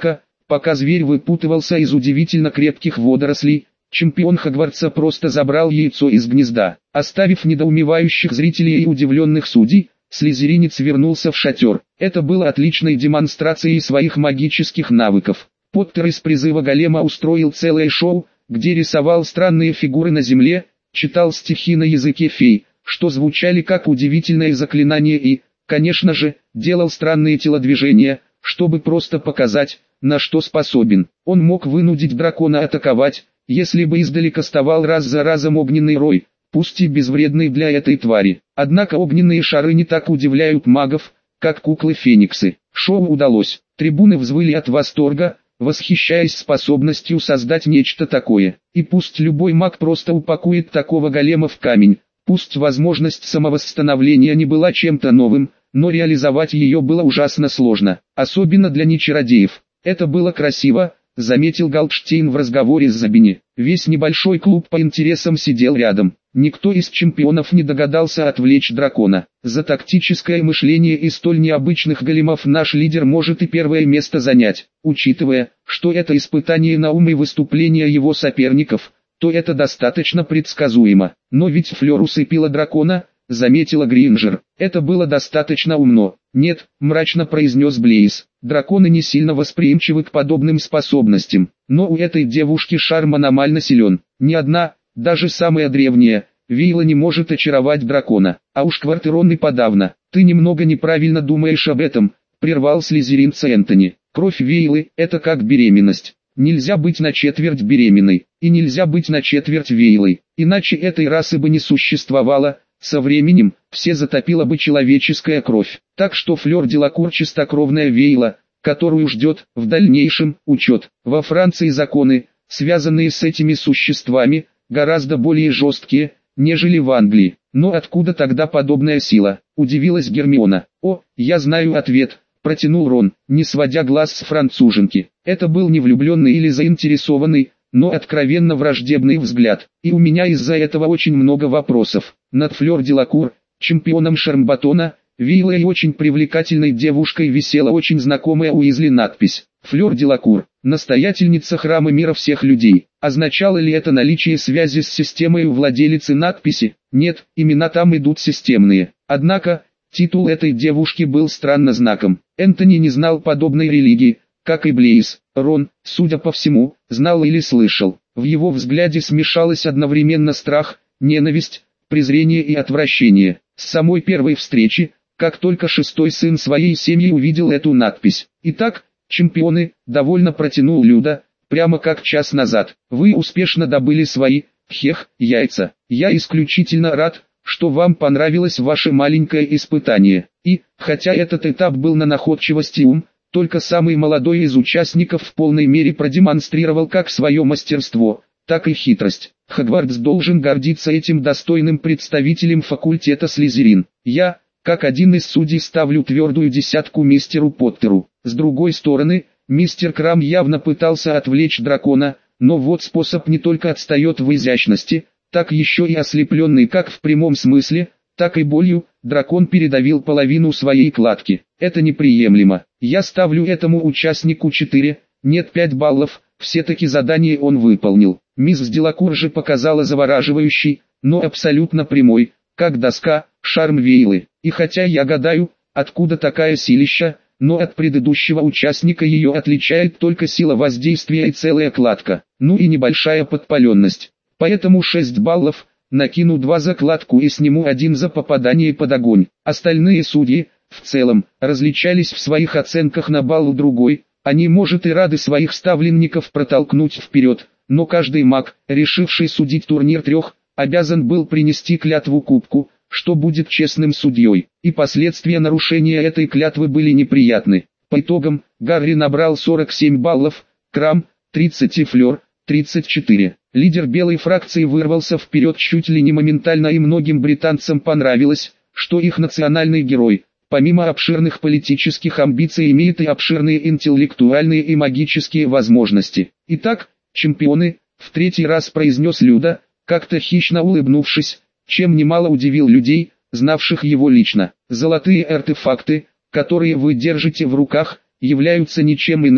Пока зверь выпутывался из удивительно крепких водорослей, чемпион Хогвартса просто забрал яйцо из гнезда. Оставив недоумевающих зрителей и удивленных судей, слизеринец вернулся в шатер. Это было отличной демонстрацией своих магических навыков. Поттер из призыва голема устроил целое шоу, где рисовал странные фигуры на земле, читал стихи на языке фей, что звучали как удивительное заклинание и, конечно же, делал странные телодвижения, чтобы просто показать, на что способен. Он мог вынудить дракона атаковать, если бы издали кастовал раз за разом огненный рой, пусть и безвредный для этой твари. Однако огненные шары не так удивляют магов, как куклы-фениксы. Шоу удалось. Трибуны взвыли от восторга, восхищаясь способностью создать нечто такое. И пусть любой маг просто упакует такого голема в камень, пусть возможность самовосстановления не была чем-то новым, но реализовать ее было ужасно сложно, особенно для нечародеев. Это было красиво, заметил Галдштейн в разговоре с Забини. Весь небольшой клуб по интересам сидел рядом. Никто из чемпионов не догадался отвлечь дракона. За тактическое мышление и столь необычных големов наш лидер может и первое место занять. Учитывая, что это испытание на ум и выступления его соперников, то это достаточно предсказуемо. Но ведь Флёр усыпила дракона, заметила Гринджер. Это было достаточно умно. Нет, мрачно произнес Блейз. Драконы не сильно восприимчивы к подобным способностям. Но у этой девушки шарм аномально силен. Ни одна, даже самая древняя, вейла не может очаровать дракона. А уж Квартерон и подавно. Ты немного неправильно думаешь об этом, прервал слизеринца Энтони. Кровь вейлы – это как беременность. Нельзя быть на четверть беременной, и нельзя быть на четверть вейлой, иначе этой расы бы не существовало. Со временем, все затопила бы человеческая кровь. Так что Флёр Делакур чистокровная вейла, которую ждет, в дальнейшем, учет. Во Франции законы, связанные с этими существами, гораздо более жесткие, нежели в Англии. Но откуда тогда подобная сила? Удивилась Гермиона. О, я знаю ответ, протянул Рон, не сводя глаз с француженки. Это был не влюбленный или заинтересованный, но откровенно враждебный взгляд. И у меня из-за этого очень много вопросов. Над Флёр Делакур, чемпионом Шармбатона, вейлой и очень привлекательной девушкой висела очень знакомая Уизли надпись. Флёр Делакур, настоятельница храма мира всех людей. Означало ли это наличие связи с системой у владелицы надписи? Нет, имена там идут системные. Однако, титул этой девушки был странно знаком. Энтони не знал подобной религии, как и Блейз. Рон, судя по всему, знал или слышал. В его взгляде смешалось одновременно страх, ненависть, презрение и отвращение. С самой первой встречи, как только шестой сын своей семьи увидел эту надпись. Итак, чемпионы, довольно протянул Люда, прямо как час назад. Вы успешно добыли свои, хех, яйца. Я исключительно рад, что вам понравилось ваше маленькое испытание. И, хотя этот этап был на находчивость и ум, только самый молодой из участников в полной мере продемонстрировал как свое мастерство, так и хитрость. Хогвартс должен гордиться этим достойным представителем факультета Слизерин. Я, как один из судей, ставлю твердую десятку мистеру Поттеру. С другой стороны, мистер Крам явно пытался отвлечь дракона, но вот способ не только отстает в изящности, так еще и ослепленный как в прямом смысле, так и болью, дракон передавил половину своей кладки. Это неприемлемо. Я ставлю этому участнику четыре, нет пять баллов, все-таки задание он выполнил. Мисс Делакур же показала завораживающий, но абсолютно прямой, как доска, шарм вейлы. И хотя я гадаю, откуда такая силища, но от предыдущего участника ее отличает только сила воздействия и целая кладка, ну и небольшая подпаленность. Поэтому шесть баллов, накину два за кладку и сниму один за попадание под огонь. Остальные судьи, в целом, различались в своих оценках на балл другой. Они, может, и рады своих ставленников протолкнуть вперед, но каждый маг, решивший судить турнир трех, обязан был принести клятву кубку, что будет честным судьей, и последствия нарушения этой клятвы были неприятны. По итогам, Гарри набрал сорок семь баллов, Крам – тридцать и Флёр – тридцать четыре. Лидер белой фракции вырвался вперед чуть ли не моментально, и многим британцам понравилось, что их национальный герой, помимо обширных политических амбиций, имеет и обширные интеллектуальные и магические возможности. Итак, чемпионы, в третий раз произнес Люда, как-то хищно улыбнувшись, чем немало удивил людей, знавших его лично. Золотые артефакты, которые вы держите в руках, являются ничем иным,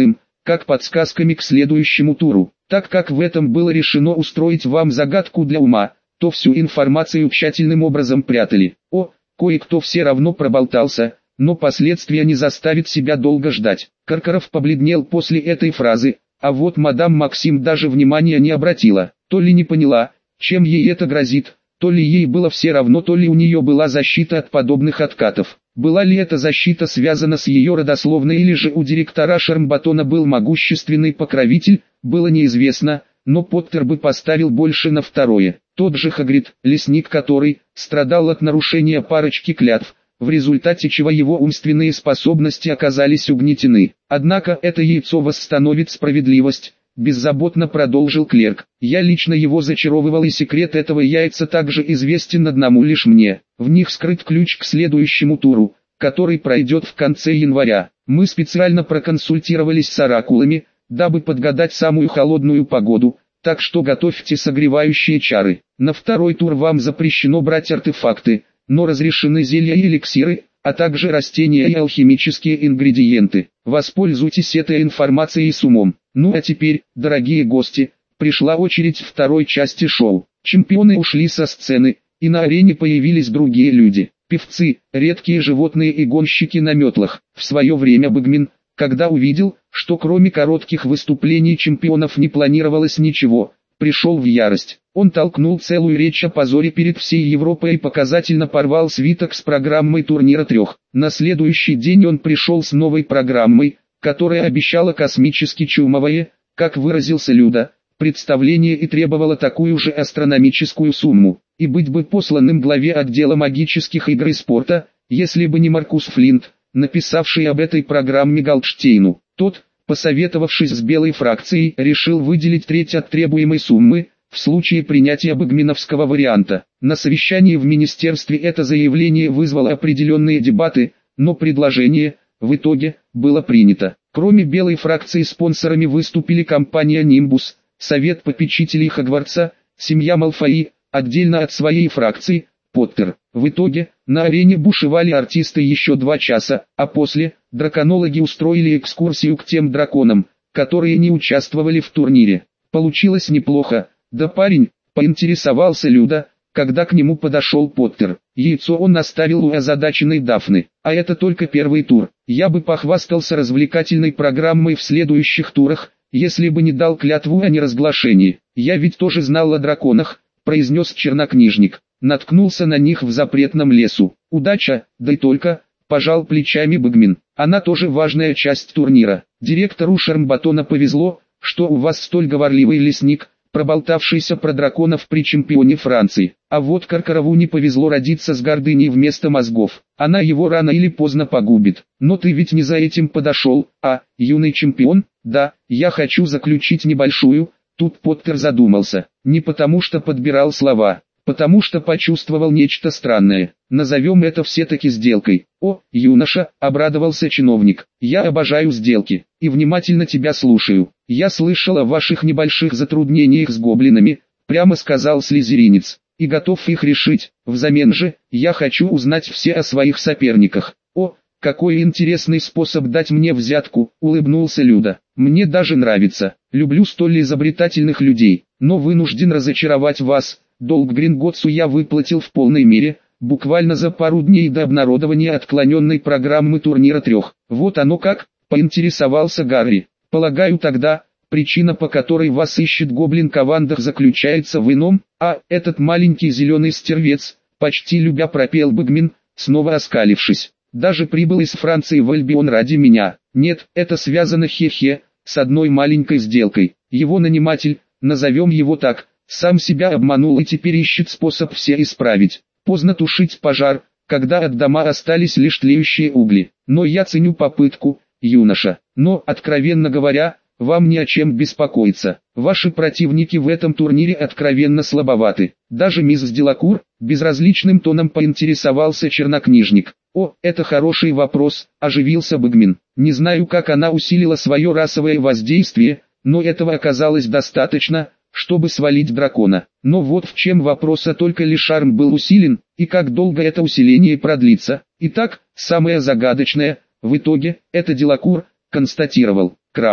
как подсказками к следующему туру. Так как в этом было решено устроить вам загадку для ума, то всю информацию тщательным образом прятали. О, кое-кто все равно проболтался, но последствия не заставит себя долго ждать. Каркаров побледнел после этой фразы, а вот мадам Максим даже внимания не обратила. То ли не поняла, чем ей это грозит, то ли ей было все равно, то ли у нее была защита от подобных откатов. Была ли эта защита связана с ее родословной, или же у директора Шармбатона был могущественный покровитель, было неизвестно, но Поттер бы поставил больше на второе. Тот же Хагрид, лесник, который страдал от нарушения парочки клятв, в результате чего его умственные способности оказались угнетены. Однако это яйцо восстановит справедливость, беззаботно продолжил клерк. Я лично его зачаровывал, и секрет этого яйца также известен одному лишь мне. В них скрыт ключ к следующему туру, который пройдет в конце января. Мы специально проконсультировались с оракулами, дабы подгадать самую холодную погоду, так что готовьте согревающие чары. На второй тур вам запрещено брать артефакты, но разрешены зелья и эликсиры, а также растения и алхимические ингредиенты. Воспользуйтесь этой информацией с умом. Ну а теперь, дорогие гости, пришла очередь второй части шоу. Чемпионы ушли со сцены, и на арене появились другие люди. Певцы, редкие животные и гонщики на метлах. В свое время Бэгмин, когда увидел, что кроме коротких выступлений чемпионов не планировалось ничего, пришел в ярость. Он толкнул целую речь о позоре перед всей Европой и показательно порвал свиток с программой турнира трех. На следующий день он пришел с новой программой, которая обещала космически чумовое, как выразился Люда, представление и требовала такую же астрономическую сумму. И быть бы посланным главе отдела магических игр и спорта, если бы не Маркус Флинт, написавший об этой программе Голдштейну. Тот, посоветовавшись с белой фракцией, решил выделить треть от требуемой суммы, в случае принятия бэгминовского варианта. На совещании в министерстве это заявление вызвало определенные дебаты, но предложение, в итоге, было принято. Кроме белой фракции спонсорами выступили компания Nimbus, Совет попечителей Хогвартса, семья Малфои, отдельно от своей фракции, Поттер. В итоге, на арене бушевали артисты еще два часа, а после, драконологи устроили экскурсию к тем драконам, которые не участвовали в турнире. Получилось неплохо, да парень, поинтересовался Люда, когда к нему подошел Поттер. Яйцо он оставил у озадаченной Дафны. А это только первый тур. Я бы похвастался развлекательной программой в следующих турах, если бы не дал клятву о неразглашении. Я ведь тоже знал о драконах, произнес чернокнижник. Наткнулся на них в запретном лесу. Удача, да и только, пожал плечами Бэгмин. Она тоже важная часть турнира. Директору Шармбатона повезло, что у вас столь говорливый лесник, проболтавшийся про драконов при чемпионе Франции. А вот Каркарову не повезло родиться с гордыней вместо мозгов. Она его рано или поздно погубит. Но ты ведь не за этим подошел, а, юный чемпион? Да, я хочу заключить небольшую. Тут Поттер задумался. Не потому что подбирал слова, потому что почувствовал нечто странное. Назовем это все-таки сделкой. О, юноша, обрадовался чиновник. Я обожаю сделки, и внимательно тебя слушаю. Я слышал о ваших небольших затруднениях с гоблинами, прямо сказал слизеринец, и готов их решить. Взамен же, я хочу узнать все о своих соперниках. О, какой интересный способ дать мне взятку, улыбнулся Люда. Мне даже нравится. Люблю столь изобретательных людей, но вынужден разочаровать вас. Долг Гринготтсу я выплатил в полной мере, буквально за пару дней до обнародования отклоненной программы турнира трех. Вот оно как, поинтересовался Гарри. Полагаю тогда, причина, по которой вас ищет гоблин Кавандах, заключается в ином, а этот маленький зеленый стервец, почти любя пропел Бэгмин, снова оскалившись. Даже прибыл из Франции в Альбион ради меня. Нет, это связано хе-хе, с одной маленькой сделкой. Его наниматель, назовем его так, сам себя обманул и теперь ищет способ все исправить. Поздно тушить пожар, когда от дома остались лишь тлеющие угли. Но я ценю попытку, юноша. Но, откровенно говоря, вам не о чем беспокоиться. Ваши противники в этом турнире откровенно слабоваты. Даже мисс Делакур, безразличным тоном поинтересовался чернокнижник. О, это хороший вопрос, оживился Бэгмин. Не знаю, как она усилила свое расовое воздействие, но этого оказалось достаточно, чтобы свалить дракона. Но вот в чем вопрос, а только ли шарм был усилен, и как долго это усиление продлится. Итак, самое загадочное, в итоге, это Делакур, констатировал Крам.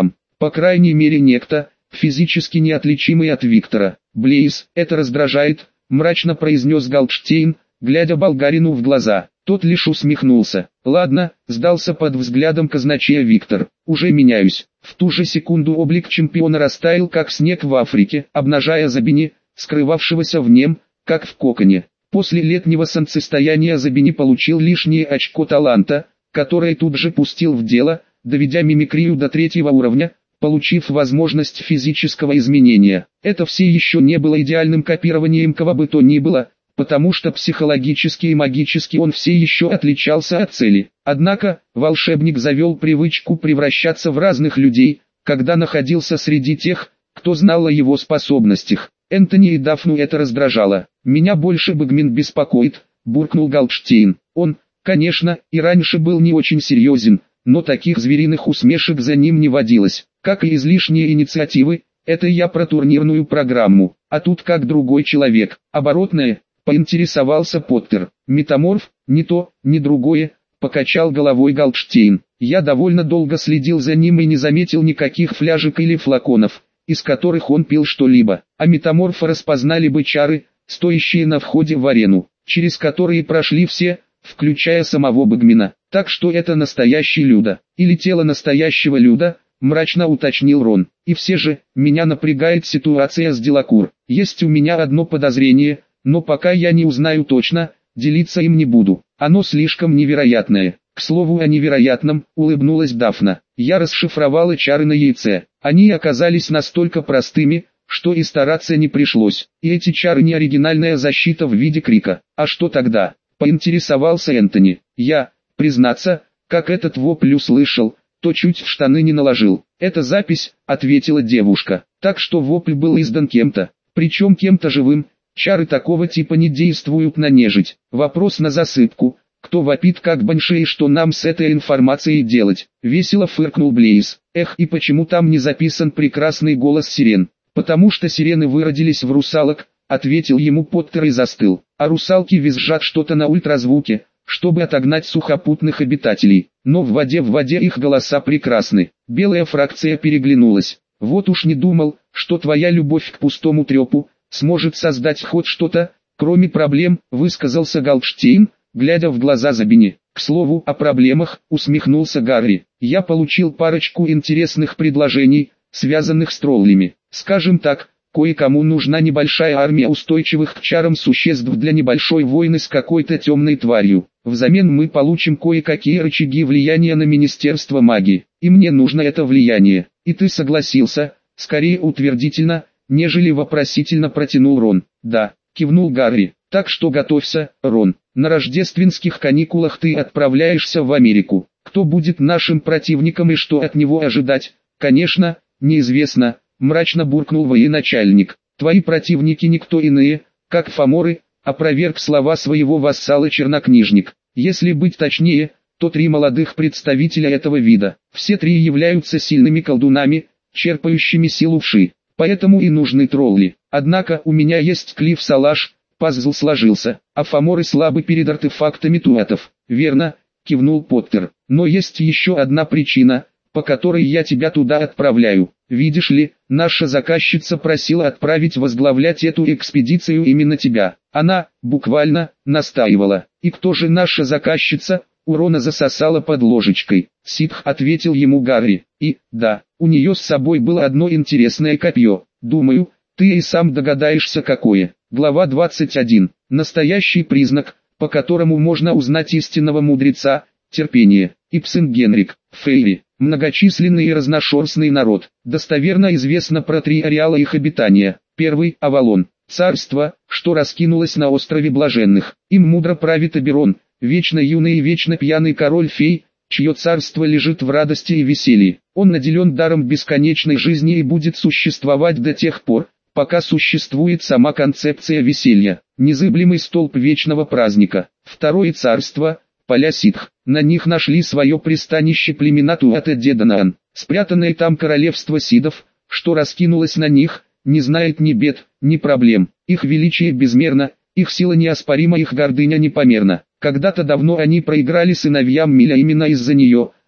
По крайней мере некто, физически неотличимый от Виктора. Блейз, это раздражает, мрачно произнес Голдштейн, глядя болгарину в глаза. Тот лишь усмехнулся. Ладно, сдался под взглядом казначея Виктор. Уже меняюсь. В ту же секунду облик чемпиона растаял как снег в Африке, обнажая Забини, скрывавшегося в нем, как в коконе. После летнего солнцестояния Забини получил лишнее очко таланта, которое тут же пустил в дело, доведя мимикрию до третьего уровня, получив возможность физического изменения. Это все еще не было идеальным копированием кого бы то ни было, потому что психологически и магически он все еще отличался от цели. Однако, волшебник завел привычку превращаться в разных людей, когда находился среди тех, кто знал о его способностях. Энтони и Дафну это раздражало. «Меня больше Бэгмин беспокоит», — буркнул Голдштейн. Он, конечно, и раньше был не очень серьезен, но таких звериных усмешек за ним не водилось. Как и излишние инициативы, это я про турнирную программу, а тут как другой человек. Оборотное, поинтересовался Поттер. Метаморф, ни то, ни другое, покачал головой Голдштейн. Я довольно долго следил за ним и не заметил никаких фляжек или флаконов, из которых он пил что-либо. А метаморфа распознали бы чары, стоящие на входе в арену, через которые прошли все, включая самого Бэгмина. Так что это настоящий Люда, или тело настоящего Люда, мрачно уточнил Рон. И все же, меня напрягает ситуация с Делакур. Есть у меня одно подозрение, но пока я не узнаю точно, делиться им не буду. Оно слишком невероятное. К слову о невероятном, улыбнулась Дафна. Я расшифровала чары на яйце. Они оказались настолько простыми, что и стараться не пришлось. И эти чары не оригинальная защита в виде крика. А что тогда? Поинтересовался Энтони. Я, признаться, как этот вопль услышал, то чуть в штаны не наложил. Это запись, ответила девушка. Так что вопль был издан кем-то, причем кем-то живым. Чары такого типа не действуют на нежить. Вопрос на засыпку. Кто вопит как банши и что нам с этой информацией делать? Весело фыркнул Блейз. Эх, и почему там не записан прекрасный голос сирен? Потому что сирены выродились в русалок, ответил ему Поттер и застыл. А русалки визжат что-то на ультразвуке, чтобы отогнать сухопутных обитателей. Но в воде в воде их голоса прекрасны. Белая фракция переглянулась. Вот уж не думал, что твоя любовь к пустому трепу сможет создать хоть что-то, кроме проблем, высказался Голдштейн, глядя в глаза Забини. К слову о проблемах, усмехнулся Гарри. Я получил парочку интересных предложений, связанных с троллями. Скажем так, кое-кому нужна небольшая армия устойчивых к чарам существ для небольшой войны с какой-то темной тварью. Взамен мы получим кое-какие рычаги влияния на Министерство магии. И мне нужно это влияние. И ты согласился, скорее утвердительно, нежели вопросительно протянул Рон. Да, кивнул Гарри. Так что готовься, Рон. На рождественских каникулах ты отправляешься в Америку. Кто будет нашим противником и что от него ожидать, конечно, неизвестно, мрачно буркнул военачальник. Твои противники никто иные, как фаморы, опроверг слова своего вассала чернокнижник. Если быть точнее, то три молодых представителя этого вида. Все три являются сильными колдунами, черпающими силу в ши. Поэтому и нужны тролли. Однако у меня есть Клифф Салаш, пазл сложился, а фаморы слабы перед артефактами туатов. Верно, кивнул Поттер. Но есть еще одна причина, по которой я тебя туда отправляю. Видишь ли, наша заказчица просила отправить возглавлять эту экспедицию именно тебя. Она, буквально, настаивала. И кто же наша заказчица? У Рона засосала под ложечкой. Ситх, ответил ему Гарри. И, да, у нее с собой было одно интересное копье. Думаю, ты и сам догадаешься какое. Глава двадцать один. Настоящий признак, по которому можно узнать истинного мудреца, терпение. Ипсен Генрик, Фейри, многочисленный и разношерстный народ. Достоверно известно про три ареала их обитания. Первый – Авалон, царство, что раскинулось на острове Блаженных. Им мудро правит Аберон, вечно юный и вечно пьяный король-фей, чье царство лежит в радости и веселье. Он наделен даром бесконечной жизни и будет существовать до тех пор, пока существует сама концепция веселья, незыблемый столб вечного праздника. Второе царство – поля ситх. На них нашли свое пристанище племена Туата Деданаан. Спрятанное там королевство сидов, что раскинулось на них, не знает ни бед, ни проблем. Их величие безмерно, их сила неоспорима, их гордыня непомерна. Когда-то давно они проиграли сыновьям Миля именно из-за нее,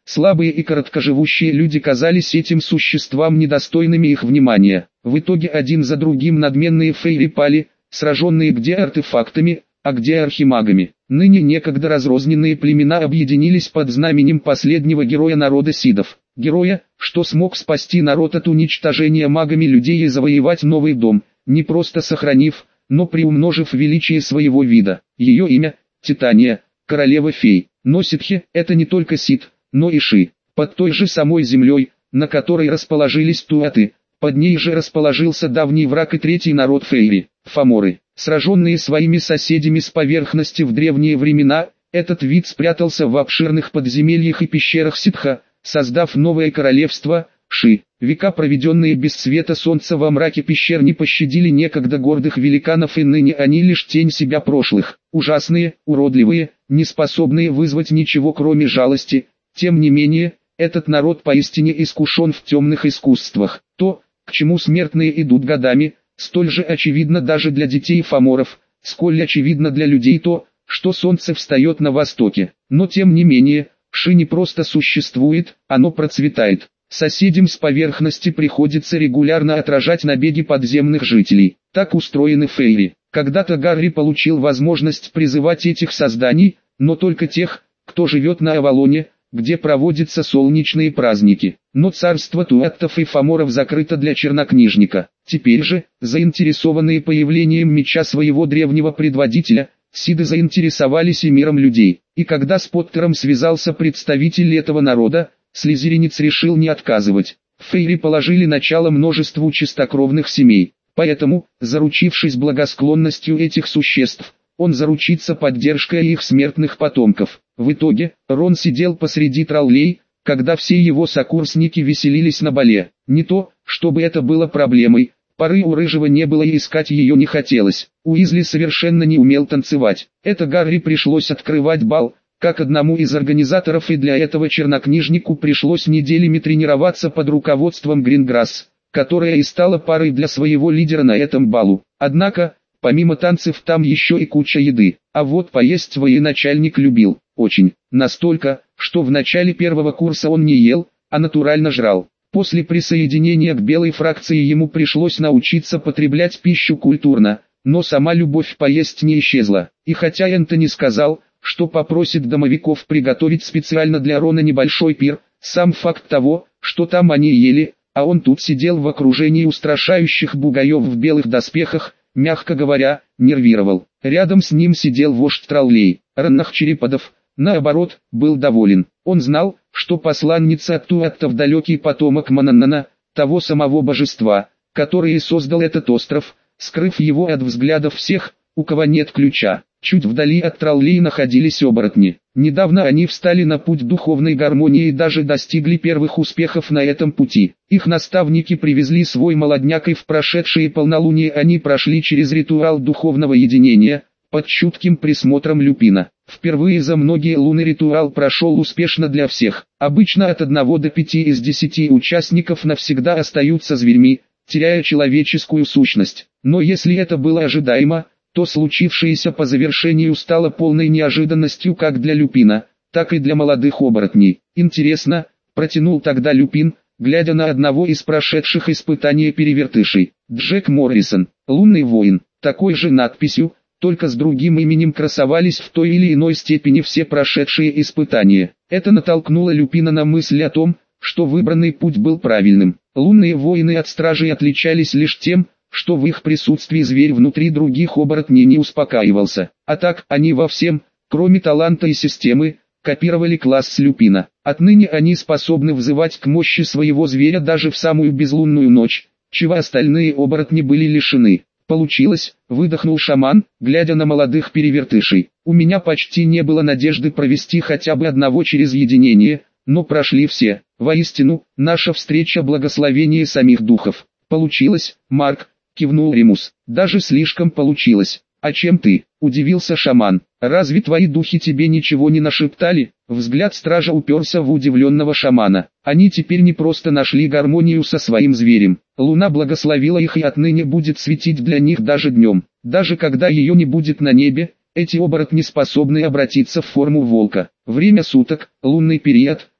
Слабые и короткоживущие люди казались этим существам недостойными их внимания. В итоге один за другим надменные фейри пали, сраженные где артефактами, а где архимагами. Ныне некогда разрозненные племена объединились под знаменем последнего героя народа сидов. Героя, что смог спасти народ от уничтожения магами людей и завоевать новый дом, не просто сохранив, но приумножив величие своего вида. Ее имя – Титания, королева фей. Но ситхи – это не только сит, но и ши. Под той же самой землей, на которой расположились туаты, под ней же расположился давний враг и третий народ фейри – фаморы. Сраженные своими соседями с поверхности в древние времена, этот вид спрятался в обширных подземельях и пещерах ситха, создав новое королевство – Ши. Века, проведенные без света солнца во мраке пещер, не пощадили некогда гордых великанов, и ныне они лишь тень себя прошлых. Ужасные, уродливые, неспособные вызвать ничего кроме жалости. Тем не менее, этот народ поистине искушен в темных искусствах. То, к чему смертные идут годами, столь же очевидно даже для детей фаморов, сколь очевидно для людей то, что солнце встает на востоке. Но тем не менее, Ши не просто существует, оно процветает. Соседям с поверхности приходится регулярно отражать набеги подземных жителей. Так устроены фейри. Когда-то Гарри получил возможность призывать этих созданий, но только тех, кто живет на Авалоне, где проводятся солнечные праздники. Но царство туаттов и фаморов закрыто для чернокнижника. Теперь же, заинтересованные появлением меча своего древнего предводителя, сиды заинтересовались и миром людей. И когда с Поттером связался представитель этого народа, слизеринец решил не отказывать. Фейри положили начало множеству чистокровных семей. Поэтому, заручившись благосклонностью этих существ, он заручится поддержкой их смертных потомков. В итоге, Рон сидел посреди троллей, когда все его сокурсники веселились на бале. Не то, чтобы это было проблемой, поры у Рыжего не было и искать ее не хотелось. Уизли совершенно не умел танцевать. Это Гарри пришлось открывать бал, как одному из организаторов, и для этого чернокнижнику пришлось неделями тренироваться под руководством Гринграсс, которая и стала парой для своего лидера на этом балу. Однако, помимо танцев там еще и куча еды, а вот поесть военачальник любил, очень, настолько, что в начале первого курса он не ел, а натурально жрал. После присоединения к белой фракции ему пришлось научиться потреблять пищу культурно, но сама любовь поесть не исчезла. И хотя Энтони сказал, что попросит домовиков приготовить специально для Рона небольшой пир, сам факт того, что там они ели, а он тут сидел в окружении устрашающих бугаев в белых доспехах, мягко говоря, нервировал. Рядом с ним сидел вождь троллей, Раннах Черепадов, наоборот, был доволен. Он знал, что посланница от туаттов далекий потомок Мананнана, того самого божества, который и создал этот остров, скрыв его от взглядов всех, у кого нет ключа. Чуть вдали от троллей находились оборотни. Недавно они встали на путь духовной гармонии и даже достигли первых успехов на этом пути. Их наставники привезли свой молодняк, и в прошедшие полнолуние они прошли через ритуал духовного единения, под чутким присмотром Люпина. Впервые за многие луны ритуал прошел успешно для всех. Обычно от одного до пяти из десяти участников навсегда остаются зверьми, теряя человеческую сущность. Но если это было ожидаемо, то случившееся по завершению стало полной неожиданностью как для Люпина, так и для молодых оборотней. «Интересно», — протянул тогда Люпин, глядя на одного из прошедших испытания перевертышей. Джек Моррисон, лунный воин, такой же надписью, только с другим именем красовались в той или иной степени все прошедшие испытания. Это натолкнуло Люпина на мысль о том, что выбранный путь был правильным. Лунные воины от стражей отличались лишь тем, что в их присутствии зверь внутри других оборотней не успокаивался. А так, они во всем, кроме таланта и системы, копировали класс Люпина. Отныне они способны взывать к мощи своего зверя даже в самую безлунную ночь, чего остальные оборотни были лишены. «Получилось», — выдохнул шаман, глядя на молодых перевертышей. «У меня почти не было надежды провести хотя бы одного через единение, но прошли все. Воистину, наша встреча — благословение самих духов». «Получилось, Марк», — кивнул Римус. «Даже слишком получилось». «А чем ты?» — удивился шаман. «Разве твои духи тебе ничего не нашептали?» Взгляд стража уперся в удивленного шамана. Они теперь не просто нашли гармонию со своим зверем. Луна благословила их и отныне будет светить для них даже днем. Даже когда ее не будет на небе, эти оборотни способны обратиться в форму волка. Время суток, лунный период,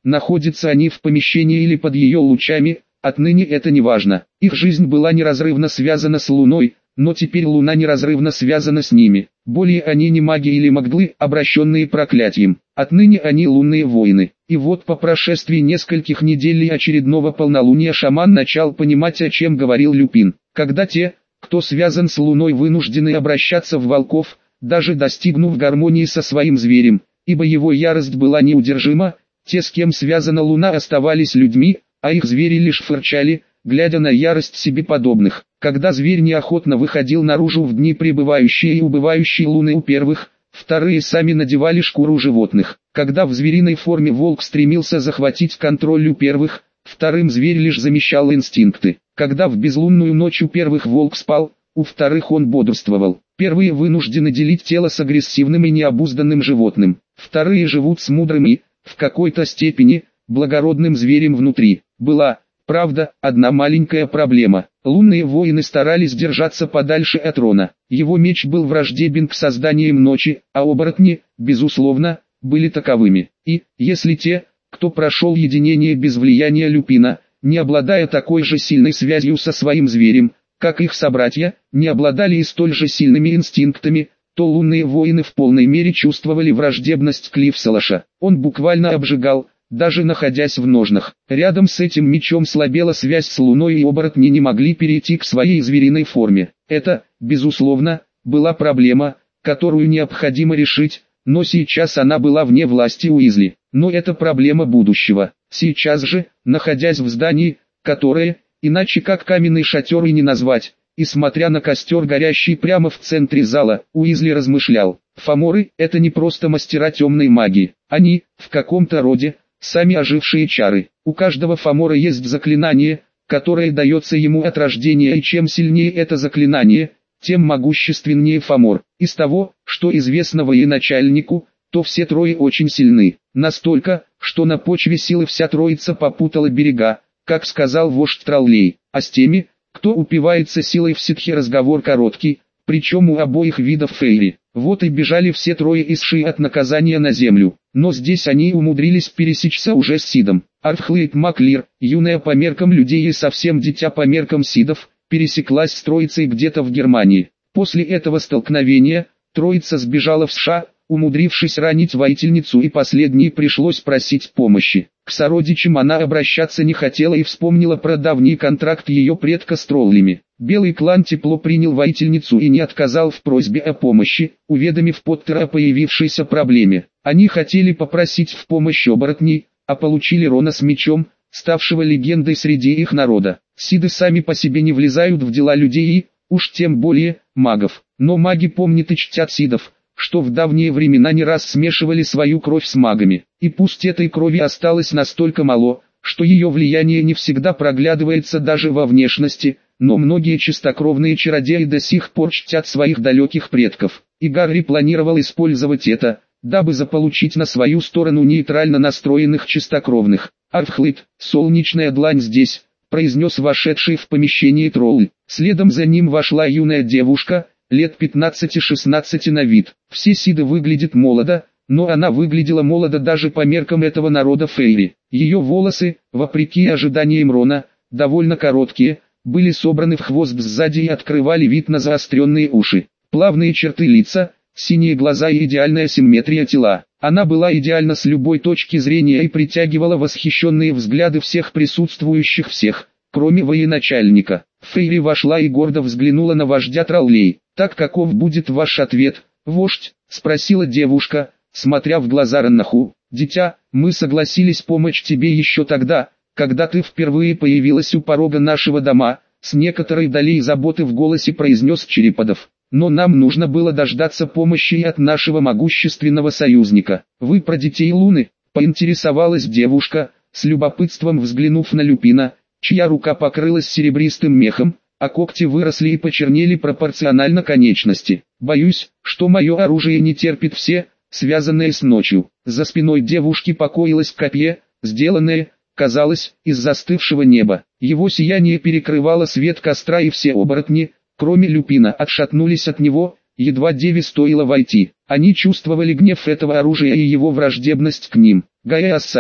находятся они в помещении или под ее лучами, отныне это не важно. Их жизнь была неразрывно связана с Луной, но теперь Луна неразрывно связана с ними. Более они не маги или магдлы, обращенные проклятием. Отныне они лунные воины. И вот по прошествии нескольких недель и очередного полнолуния шаман начал понимать, о чем говорил Люпин. Когда те, кто связан с Луной, вынуждены обращаться в волков, даже достигнув гармонии со своим зверем, ибо его ярость была неудержима, те, с кем связана Луна, оставались людьми, а их звери лишь фырчали, глядя на ярость себе подобных. Когда зверь неохотно выходил наружу в дни пребывающие и убывающие луны у первых, вторые сами надевали шкуру животных. Когда в звериной форме волк стремился захватить контроль у первых, вторым зверь лишь замещал инстинкты. Когда в безлунную ночь у первых волк спал, у вторых он бодрствовал. Первые вынуждены делить тело с агрессивным и необузданным животным. Вторые живут с мудрым и, в какой-то степени, благородным зверем внутри. Была, правда, одна маленькая проблема. Лунные воины старались держаться подальше от Рона. Его меч был враждебен к созданиям ночи, а оборотни, безусловно, были таковыми. И, если те, кто прошел единение без влияния Люпина, не обладая такой же сильной связью со своим зверем, как их собратья, не обладали и столь же сильными инстинктами, то лунные воины в полной мере чувствовали враждебность Клиффсалаша. Он буквально обжигал, даже находясь в ножнах. Рядом с этим мечом слабела связь с Луной, и оборотни не могли перейти к своей звериной форме. Это, безусловно, была проблема, которую необходимо решить, но сейчас она была вне власти Уизли. Но это проблема будущего. Сейчас же, находясь в здании, которое, иначе как каменный шатер и не назвать, и смотря на костер, горящий прямо в центре зала, Уизли размышлял. Фаморы – это не просто мастера темной магии. Они, в каком-то роде, сами ожившие чары. У каждого фамора есть заклинание, которое дается ему от рождения, и чем сильнее это заклинание, тем могущественнее фамор. Из того, что известно военачальнику, то все трое очень сильны. Настолько, что на почве силы вся троица попутала берега, как сказал вождь Троллей. А с теми, кто упивается силой в ситхе, разговор короткий, причем у обоих видов фейри. Вот и бежали все трое из Ши от наказания на землю. Но здесь они умудрились пересечься уже с Сидом. Арфхлейт Маклир, юная по меркам людей и совсем дитя по меркам Сидов, пересеклась с троицей где-то в Германии. После этого столкновения, троица сбежала в США, умудрившись ранить воительницу, и последней пришлось просить помощи. К сородичам она обращаться не хотела и вспомнила про давний контракт ее предка с троллями. Белый клан тепло принял воительницу и не отказал в просьбе о помощи, уведомив Поттера о появившейся проблеме. Они хотели попросить в помощь оборотней, а получили Рона с мечом, ставшего легендой среди их народа. Сиды сами по себе не влезают в дела людей и, уж тем более, магов. Но маги помнят и чтят сидов, что в давние времена не раз смешивали свою кровь с магами. И пусть этой крови осталось настолько мало, что ее влияние не всегда проглядывается даже во внешности, но многие чистокровные чародеи до сих пор чтят своих далеких предков. И Гарри планировал использовать это, дабы заполучить на свою сторону нейтрально настроенных чистокровных. «Арфхлейт, солнечная длань здесь», — произнес вошедший в помещение тролль. Следом за ним вошла юная девушка, лет пятнадцати-шестнадцати на вид. Все сиды выглядят молодо, но она выглядела молодо даже по меркам этого народа фейри. Ее волосы, вопреки ожиданиям Рона, довольно короткие, были собраны в хвост сзади и открывали вид на заостренные уши. Плавные черты лица, синие глаза и идеальная симметрия тела. Она была идеальна с любой точки зрения и притягивала восхищенные взгляды всех присутствующих, всех, кроме военачальника. Фейри вошла и гордо взглянула на вождя троллей. «Так каков будет ваш ответ, вождь?» — спросила девушка, смотря в глаза Раннаху. «Дитя, мы согласились помочь тебе еще тогда, когда ты впервые появилась у порога нашего дома», — с некоторой долей заботы в голосе произнес Череподов. «Но нам нужно было дождаться помощи и от нашего могущественного союзника. Вы про детей Луны?» — поинтересовалась девушка, с любопытством взглянув на Люпина, чья рука покрылась серебристым мехом, а когти выросли и почернели пропорционально конечности. «Боюсь, что мое оружие не терпит все, связанные с ночью». За спиной девушки покоилось копье, сделанное, казалось, из застывшего неба. Его сияние перекрывало свет костра, и все оборотни, кроме Люпина, отшатнулись от него, едва деве стоило войти. Они чувствовали гнев этого оружия и его враждебность к ним. Гая Ассайл,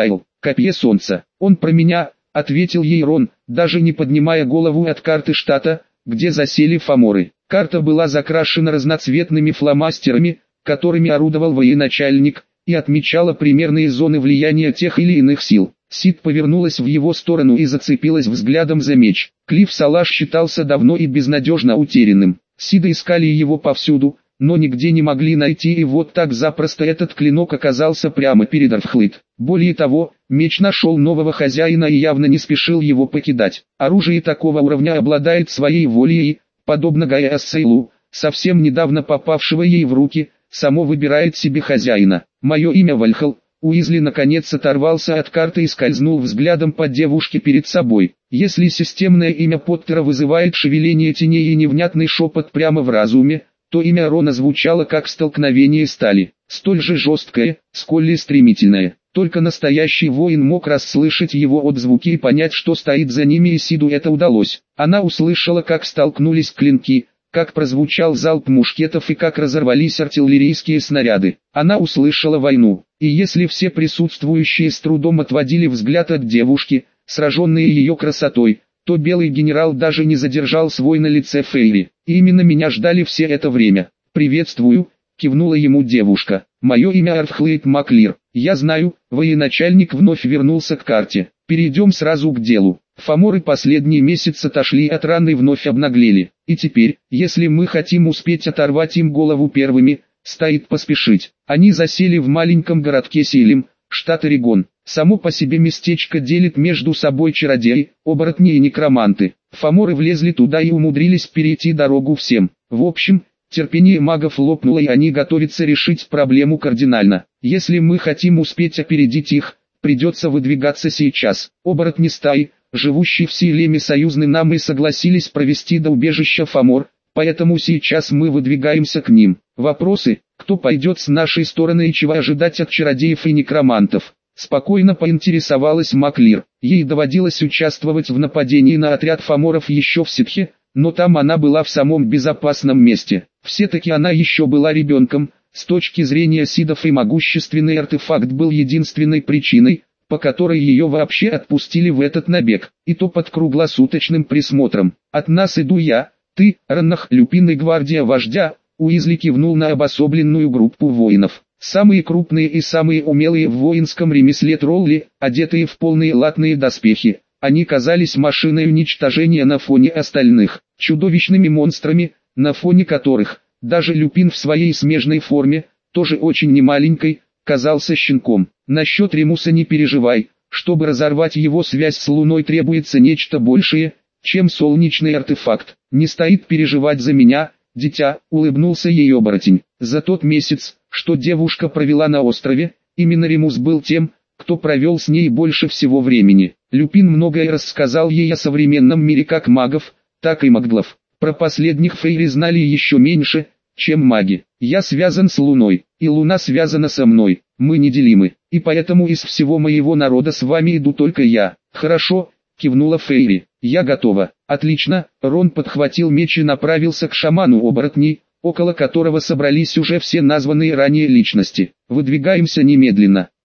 Копье солнца. Он про меня, ответил ей Рон, даже не поднимая голову от карты штата, где засели фаморы. Карта была закрашена разноцветными фломастерами, которыми орудовал военачальник, и отмечала примерные зоны влияния тех или иных сил. Сид повернулась в его сторону и зацепилась взглядом за меч. Клифф Салаш считался давно и безнадежно утерянным. Сида искали его повсюду, но нигде не могли найти, и вот так запросто этот клинок оказался прямо перед Арфхлейд. Более того, меч нашел нового хозяина и явно не спешил его покидать. Оружие такого уровня обладает своей волей и, подобно Гаяссейлу, совсем недавно попавшего ей в руки, само выбирает себе хозяина. Мое имя Вальхал. Уизли наконец оторвался от карты и скользнул взглядом по девушке перед собой. Если системное имя Поттера вызывает шевеление теней и невнятный шепот прямо в разуме, то имя Рона звучало как столкновение стали, столь же жесткое, сколь и стремительное. Только настоящий воин мог расслышать его отзвуки и понять, что стоит за ними, и Сиду это удалось. Она услышала, как столкнулись клинки, как прозвучал залп мушкетов и как разорвались артиллерийские снаряды. Она услышала войну, и если все присутствующие с трудом отводили взгляд от девушки, сраженные ее красотой, то белый генерал даже не задержал свой на лице Фейри. И именно меня ждали все это время. «Приветствую», — кивнула ему девушка. «Мое имя Арфхлейд Маклир. Я знаю». Военачальник вновь вернулся к карте. «Перейдем сразу к делу. Фаморы последние месяцы отошли от раны и вновь обнаглели. И теперь, если мы хотим успеть оторвать им голову первыми, стоит поспешить. Они засели в маленьком городке Сейлем, штат Орегон. Само по себе местечко делит между собой чародеи, оборотни и некроманты. Фаморы влезли туда и умудрились перейти дорогу всем. В общем, терпение магов лопнуло, и они готовятся решить проблему кардинально. Если мы хотим успеть опередить их, придется выдвигаться сейчас. Оборотни стаи, живущие в Сейлеме, союзны нам и согласились провести до убежища Фамор, поэтому сейчас мы выдвигаемся к ним. Вопросы: кто пойдет с нашей стороны и чего ожидать от чародеев и некромантов? Спокойно поинтересовалась Маклир. Ей доводилось участвовать в нападении на отряд фаморов еще в ситхе, но там она была в самом безопасном месте. Все-таки она еще была ребенком. С точки зрения сидов и могущественный артефакт был единственной причиной, по которой ее вообще отпустили в этот набег, и то под круглосуточным присмотром. «От нас иду я, ты, Раннах, Люпин и гвардия вождя», — Уизли кивнул на обособленную группу воинов. Самые крупные и самые умелые в воинском ремесле тролли, одетые в полные латные доспехи, они казались машиной уничтожения на фоне остальных, чудовищными монстрами, на фоне которых, даже Люпин в своей смежной форме, тоже очень немаленькой, казался щенком. Насчет Ремуса не переживай, чтобы разорвать его связь с Луной требуется нечто большее, чем солнечный артефакт. Не стоит переживать за меня, дитя, улыбнулся ей оборотень. За тот месяц, что девушка провела на острове, именно Ремус был тем, кто провел с ней больше всего времени. Люпин многое рассказал ей о современном мире как магов, так и магдлов. Про последних Фейри знали еще меньше, чем маги. Я связан с Луной, и Луна связана со мной. Мы неделимы, и поэтому из всего моего народа с вами иду только я. Хорошо, кивнула Фейри. Я готова. Отлично. Рон подхватил меч и направился к шаману оборотней, около которого собрались уже все названные ранее личности. Выдвигаемся немедленно.